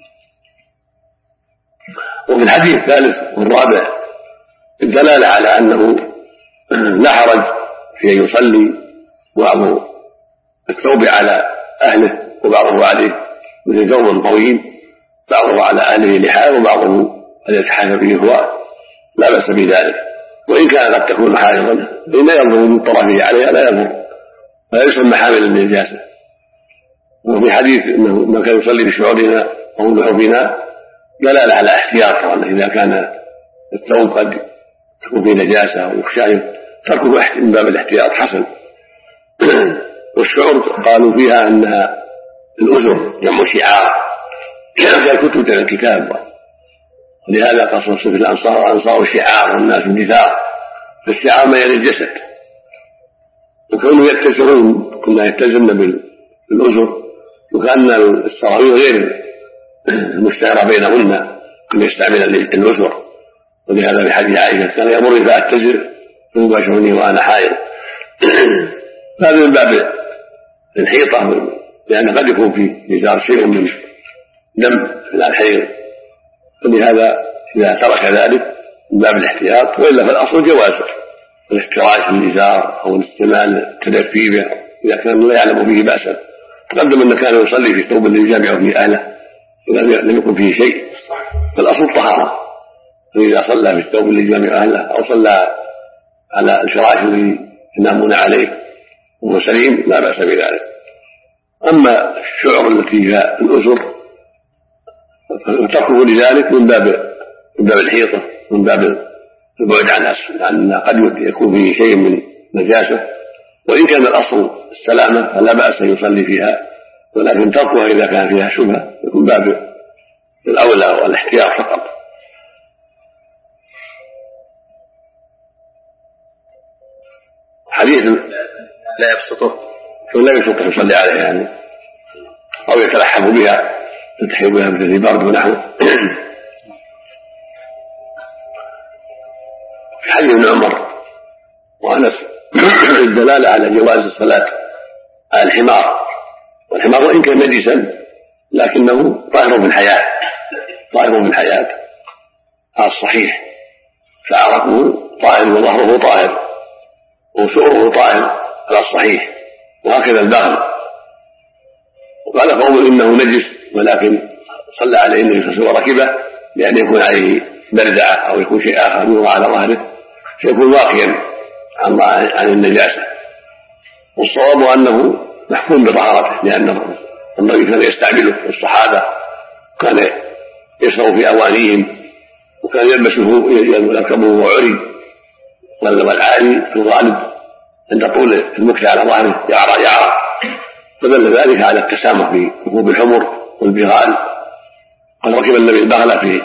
وفي الحديث الثالث والرابع الدلالة على أنه لا حرج في أن يصلي بعض الثوب على أهله وبعضه عليه، مثل ثوب طويل بعضه على أهله لحاف وبعضه أن يتحاف به هو، لا بأس بذلك، وإن كان قد تكون حائضا فإن ينظر من طرفه عليها لا ينظر، لا يسمى حاملا للنجاسة. وفي حديث أنه ما كان يصلي بشعورنا أو لحوفنا دلالة على احتياط، وأن إذا كان الثوب قد تكون فيه نجاسة أو يخشى تركه من باب الاحتياط حسن. والشعور قالوا فيها أنها الأزر جمع شعار كالكتب من الكتاب ولهذا قصر صفة الأنصار والأنصار شعار والناس الجثار، فالشعار ما يلي الجسد، وكانوا يتزرون كنا يتزمن بالأزر، وكأن السراويل غير المشتهرة بينهن كنا يستعمل الأزر، ولهذا في حديث عائشة كان يمر فأتزر فيباشرني وأنا حائض. هذا من باب الحيطة، لأن قد يكون في إزار شيء من دم في الحيض، فلهذا إذا ترك ذلك من باب الاحتياط، وإلا فالأصل جوازه الافتراش في الإزار أو الاستعمال التدفي به إذا كان لا يعلم به بأسا. تقدم أن كان يصلي في الثوب الذي يجامع فيه أهله إذا لم يكن فيه شيء، فالأصل الطهارة، فإذا صلى في الثوب الذي يجامع أهله أو صلى على الفراش الذي ينامون عليه وهو سليم لا بأس بذلك. أما الشعر التي فيها الأزر فتركه لذلك من باب من باب الحيطة، من باب البعد عن الأصل، لأن قد يكون فيه شيء من نجاسة، وإن كان الأصل السلامة فلا بأس يصلي فيها، ولكن تركها إذا كان فيها شبهة يكون باب الأولى والاحتياط فقط. حديث لا يبسطه لا يبسطه يصلي عليها يعني، أو يتلحف بها تتحيب بها مثل البرد ونحوه. في حديث ابن عمر وأنس الدلالة على جواز الصلاة على الحمار، والحمار وإن كان نجسا لكنه طاهر في الحياة، طاهر في الحياة على الصحيح، فعرقه طاهر وظهره طاهر وسؤره طاهر على الصحيح، وهكذا البغل. وقال قوم إنه نجس ولكن صلى عليه النبي صلى الله عليه وسلم وركبه لأن يكون عليه بردعة أو يكون شيء آخر يوضع على ظهره فيكون واقيا عن النجاسة. والصواب أنه محكوم بطهارته، لأنه النبي كان يستعمله، والصحابة كان يشرب في أوانيهم، وكان يلبسه يركبه وعري، والعاري في الغالب عند طول المكث على ظهره يعرى يعرى، فدل ذلك على التسامح في ركوب الحمر والبغال. قد ركب النبي البغل في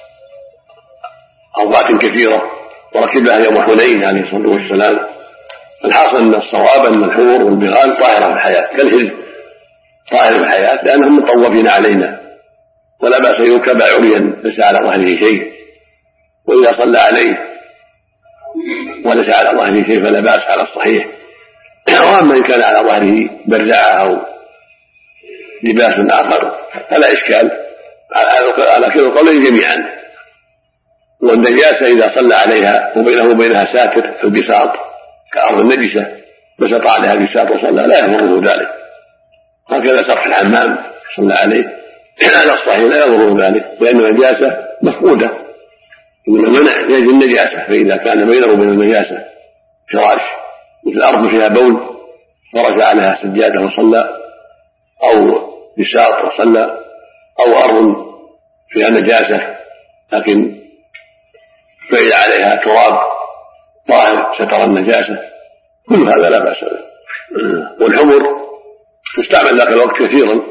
أوقات كثيرة وركبها يوم حنين عليه الصلاة والسلام. الحاصل أن الصواب أن الحمر والبغال طاهرة في الحياة كالهل طاهر في الحياة، لأنهم مطوفين علينا، ولا بأس يركب عريا ليس على ظهره شيء، وإذا صلى عليه وليس على ظهره شيء فلا بأس على الصحيح. وأما إن كان على ظهره بردعة أو لباس آخر فلا إشكال على كلا القولين جميعا. والنجاسة إذا صلى عليها وبينه وبينها ساتر في البساط كأرض النجسة بسط عليها البساط وصلى لا يضره ذلك، هكذا سطح الحمام صلى عليه على الصحيح لا يضره ذلك، لأن النجاسة مفقودة من المنع يجب النجاسة. فإذا كان بينه وبين النجاسة فراش مثل أرض فيها بول فرج عليها سجادة وصلى، أو بساط وصلى، أو أرض فيها نجاسة لكن فإذا عليها تراب طاهر ستر النجاسة، كل هذا لا بأس به. والحمر تستعمل ذاك الوقت كثيرا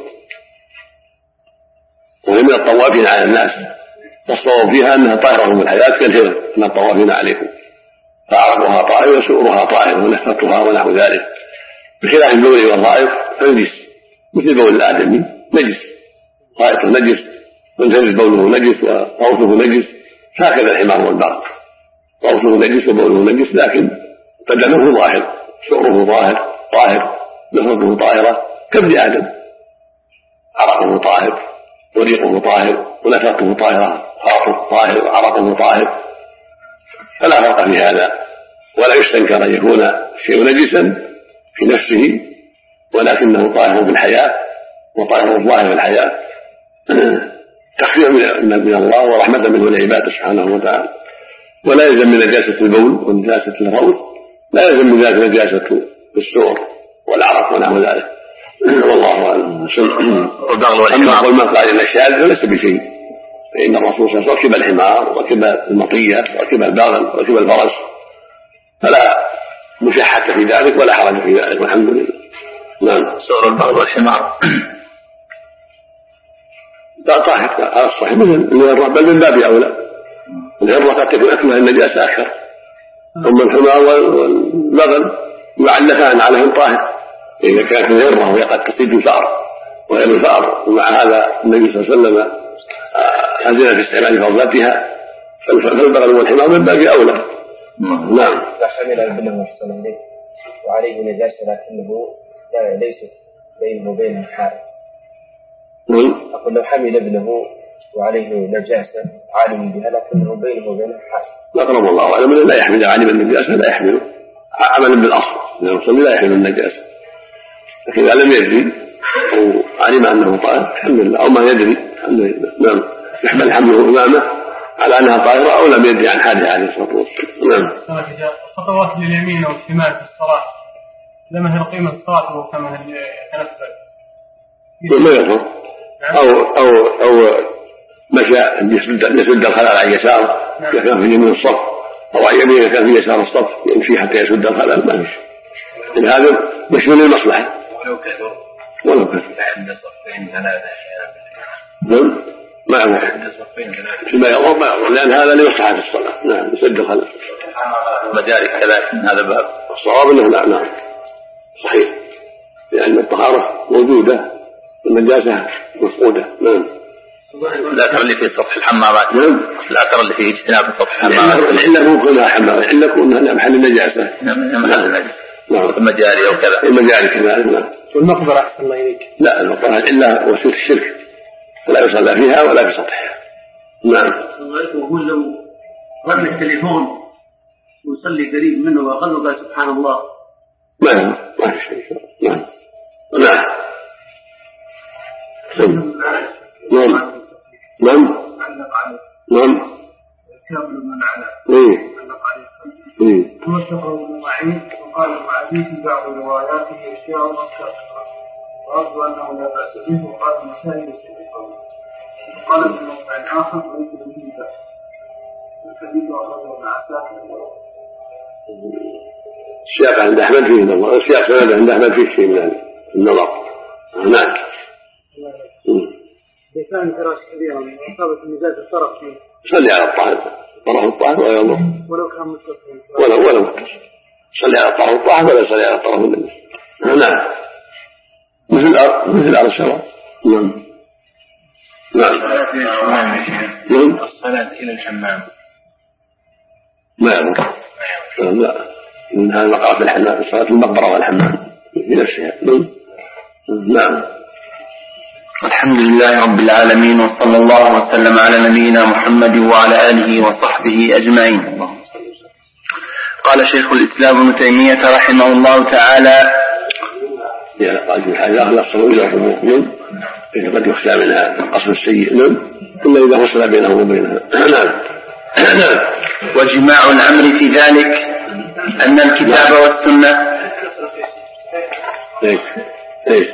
وهي من الطوافين على الناس، والصواب فيها أنها طاهرة من الحياة كالهر من الطوافين عليكم، فعرقها طاهر وسؤرها طاهر ونفرتها ونحو ذلك، بخلاف البول والغائط فنجس مثل بول الآدمي نجس، غائط نجس وانتجس بوله نجس وروثه نجس، هكذا الحمار والبغل روثه نجس وبوله نجس، لكن قدمه ظاهر، سؤره ظاهر طاهر، نفرته طاهرة كابن آدم، عرقه طاهر وريقه طاهر ونفرته طاهرة، خاطه طاهر وعرقه طاهر، فلا فرق في هذا. ولا يستنكر أن يكون شيء نجسا في نفسه ولكنه طاهر بالحياة وطاهر الظاهر بالحياة تخفيف من الله ورحمة منه لعباده سبحانه وتعالى. ولا يلزم من نجاسة البول ونجاسة الروث، لا يلزم من ذلك نجاسة السؤر والعرق ونحو ذلك، والله أعلم. أما قول من قال إن الشاذ فليس بشيء، فإن الرسول صلى الله عليه وسلم ركب الحمار وركب المطية وركب البغل وركب الفرس، فلا مشحة في ذلك ولا حرج في ذلك والحمد لله. نعم. سؤر البغل والحمار طاهر على الصحيح مثل الهرة، بل من باب أولى. الهرة قد تكون أكلها النجاسة أكثر. أما الحمار واللبن يعلفان عليهم طاهر إذا كانت الهرة وهي قد تصيب الفأر وغير الفأر، ومع هذا النبي صلى الله عليه وسلم أذن في استعمال فضلتها، فالبغل والحمار من باب أولى. نعم. لا حمل ابنه وعليه نجاسة لكنه لا ليست بينه وبين محارم. أقول لو حمل ابنه وعليه نجاسة عالم بها لكنه بينه وبين محارم. لا قرب الله أعلم لا يحمل عالما النجاسة، لا يحمله عملا بالأصل، لأنه صلي لا يحمل النجاسة. لكن إذا لم يدري أو علم أنه طاهر حمل، أو ما يدري نعم يحمل حمله أمامه على أنها طاهرة أو لم يدري عن حاله عليه الصلاة والسلام. نعم. خطوات لليمين أو الشمال في الصلاة لما هي قيمة الصلاة كما يتنفذ ما يضر، أو أو أو مشى يسد يسد الخلل عن يساره إذا كان في يمين الصف، أو عن يمين كان في يسار الصف يمشي حتى يسد الخلل ما يمشي. إن هذا مشي للمصلحة. ولو كثر ولو كثر عند صفين ثلاثة نعم ما عند صفين ثلاثة فيما يضر ما يضر، لأن هذا لمصلحة الصلاة. نعم يسد الخلل. مجاري كذلك من هذا الباب. الصواب أنه لا نعم صحيح، لأن الطهارة موجودة والنجاسة مفقودة. نعم. لا ترى اللي في سطح الحمامات. نعم. لا ترى اللي فيه اجتناب سطح الحمامات. العلة مو كلها حمام، العلة كونها محل النجاسة. نعم محل النجاسة. نعم. المجاري أو كذا. المجاري كذلك. نعم. والمقبرة أحسن الله إليك. لا المقبرة إلا وسيلة الشرك، ولا يصلى فيها ولا في سطحها. نعم. ويقول لو رن التليفون ويصلي قريب منه وأقل قال سبحان الله ما ما في شيء. نعم. نعم. نعم. نعم. نعم. كامل من على. إيه. إيه. وثقه ابن معين وقال المعادي في بعض رواياته أشياء مستقرة، وأرجو أنه لا بأس به، وقال مسائل السبب. وقال في موضع آخر وليس به بأس. الحديث أخرجه ابن عساكر. السياق عند أحمد فيه نظر، السياق سند عند أحمد فيه شيء من النظر. نعم. إذا كان فراش كبيرا وأصابت النجاسة الطرف فيه صلي على الطاهر، طرف الطاهر ولا يضر، ولو كان متصل ولا ولا متصل، صلي على طرف الطاهر ولا صلي على طرف النجس. نعم. مثل الأرض مثل الأرض سواء. نعم. نعم. نعم. الصلاة إلى الحمام ما يضر. لا. من هذا مقرة الحمام، صلاة المقبرة والحمام في نفسها. نعم. الحمد لله رب العالمين، وصلى الله وسلم على نبينا محمد وعلى آله وصحبه أجمعين. قال شيخ الإسلام ابن تيمية رحمه الله تعالى: قال في حاجة أخلص إلى المؤمن إذا قد يخشى منها القصر السيء، إلا إذا فصل بينه وبينها. نعم. وجماع الأمر في ذلك أن الكتاب والسنة. إيه إيه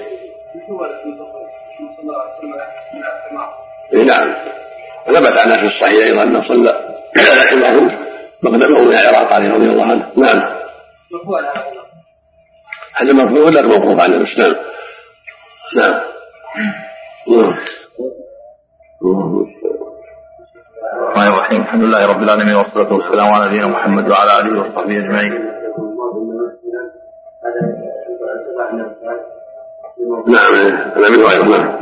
إيه نعم. ثبت عنه في الصحيح أيضا أنه صلى رحمه مقدمه من العراق عليه رضي الله عنه. نعم. هذا مرفوع ولا موقوف عن الإسلام؟ نعم. الرحمن الرحيم. الحمد لله رب العالمين، والصلاة والسلام على نبينا محمد وعلى آله وصحبه أجمعين. نعم. الأمين غير. نعم.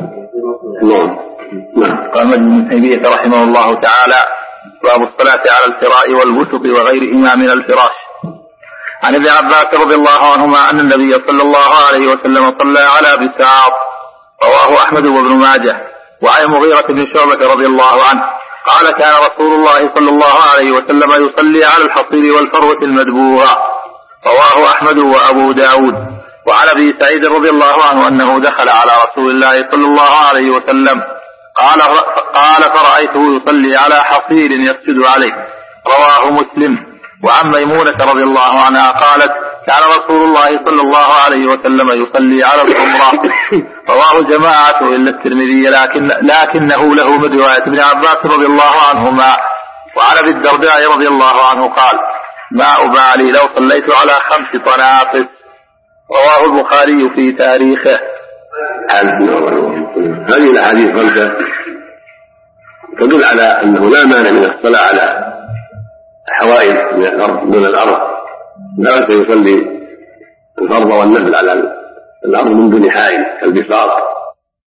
نعم. قال ابن تيمية رحمه الله تعالى: باب الصلاة على الفراء والوسط وغيرهما من الفراش. عن ابن عباس رضي الله عنهما أن النبي صلى الله عليه وسلم صلى على بساط، رواه أحمد وابن ماجه. وعن مغيرة بن شعبة رضي الله عنه قال: كان رسول الله صلى الله عليه وسلم يصلي على الحصير والفروة المدبوغة، رواه أحمد وأبو داود. وعن أبي سعيد رضي الله عنه أنه دخل على رسول الله صلى الله عليه وسلم قال قال فرأيته يصلي على حصير يسجد عليه، رواه مسلم. وعن ميمونة رضي الله عنها قالت: كان رسول الله صلى الله عليه وسلم يصلي على الحمراء، رواه جماعة إلا الترمذي، لكن لكنه له من رواية ابن عباس رضي الله عنهما. وعن أبي الدرداء رضي الله عنه قال: ما أبالي لو صليت على خمس طنافس، رواه البخاري في تاريخه. هذه الأحاديث خمسة تدل على أنه لا مانع من الصلاة على حوائج من الأرض دون الأرض، لا يصلي الفرض والنفل على الأرض من دون حائل كالبساط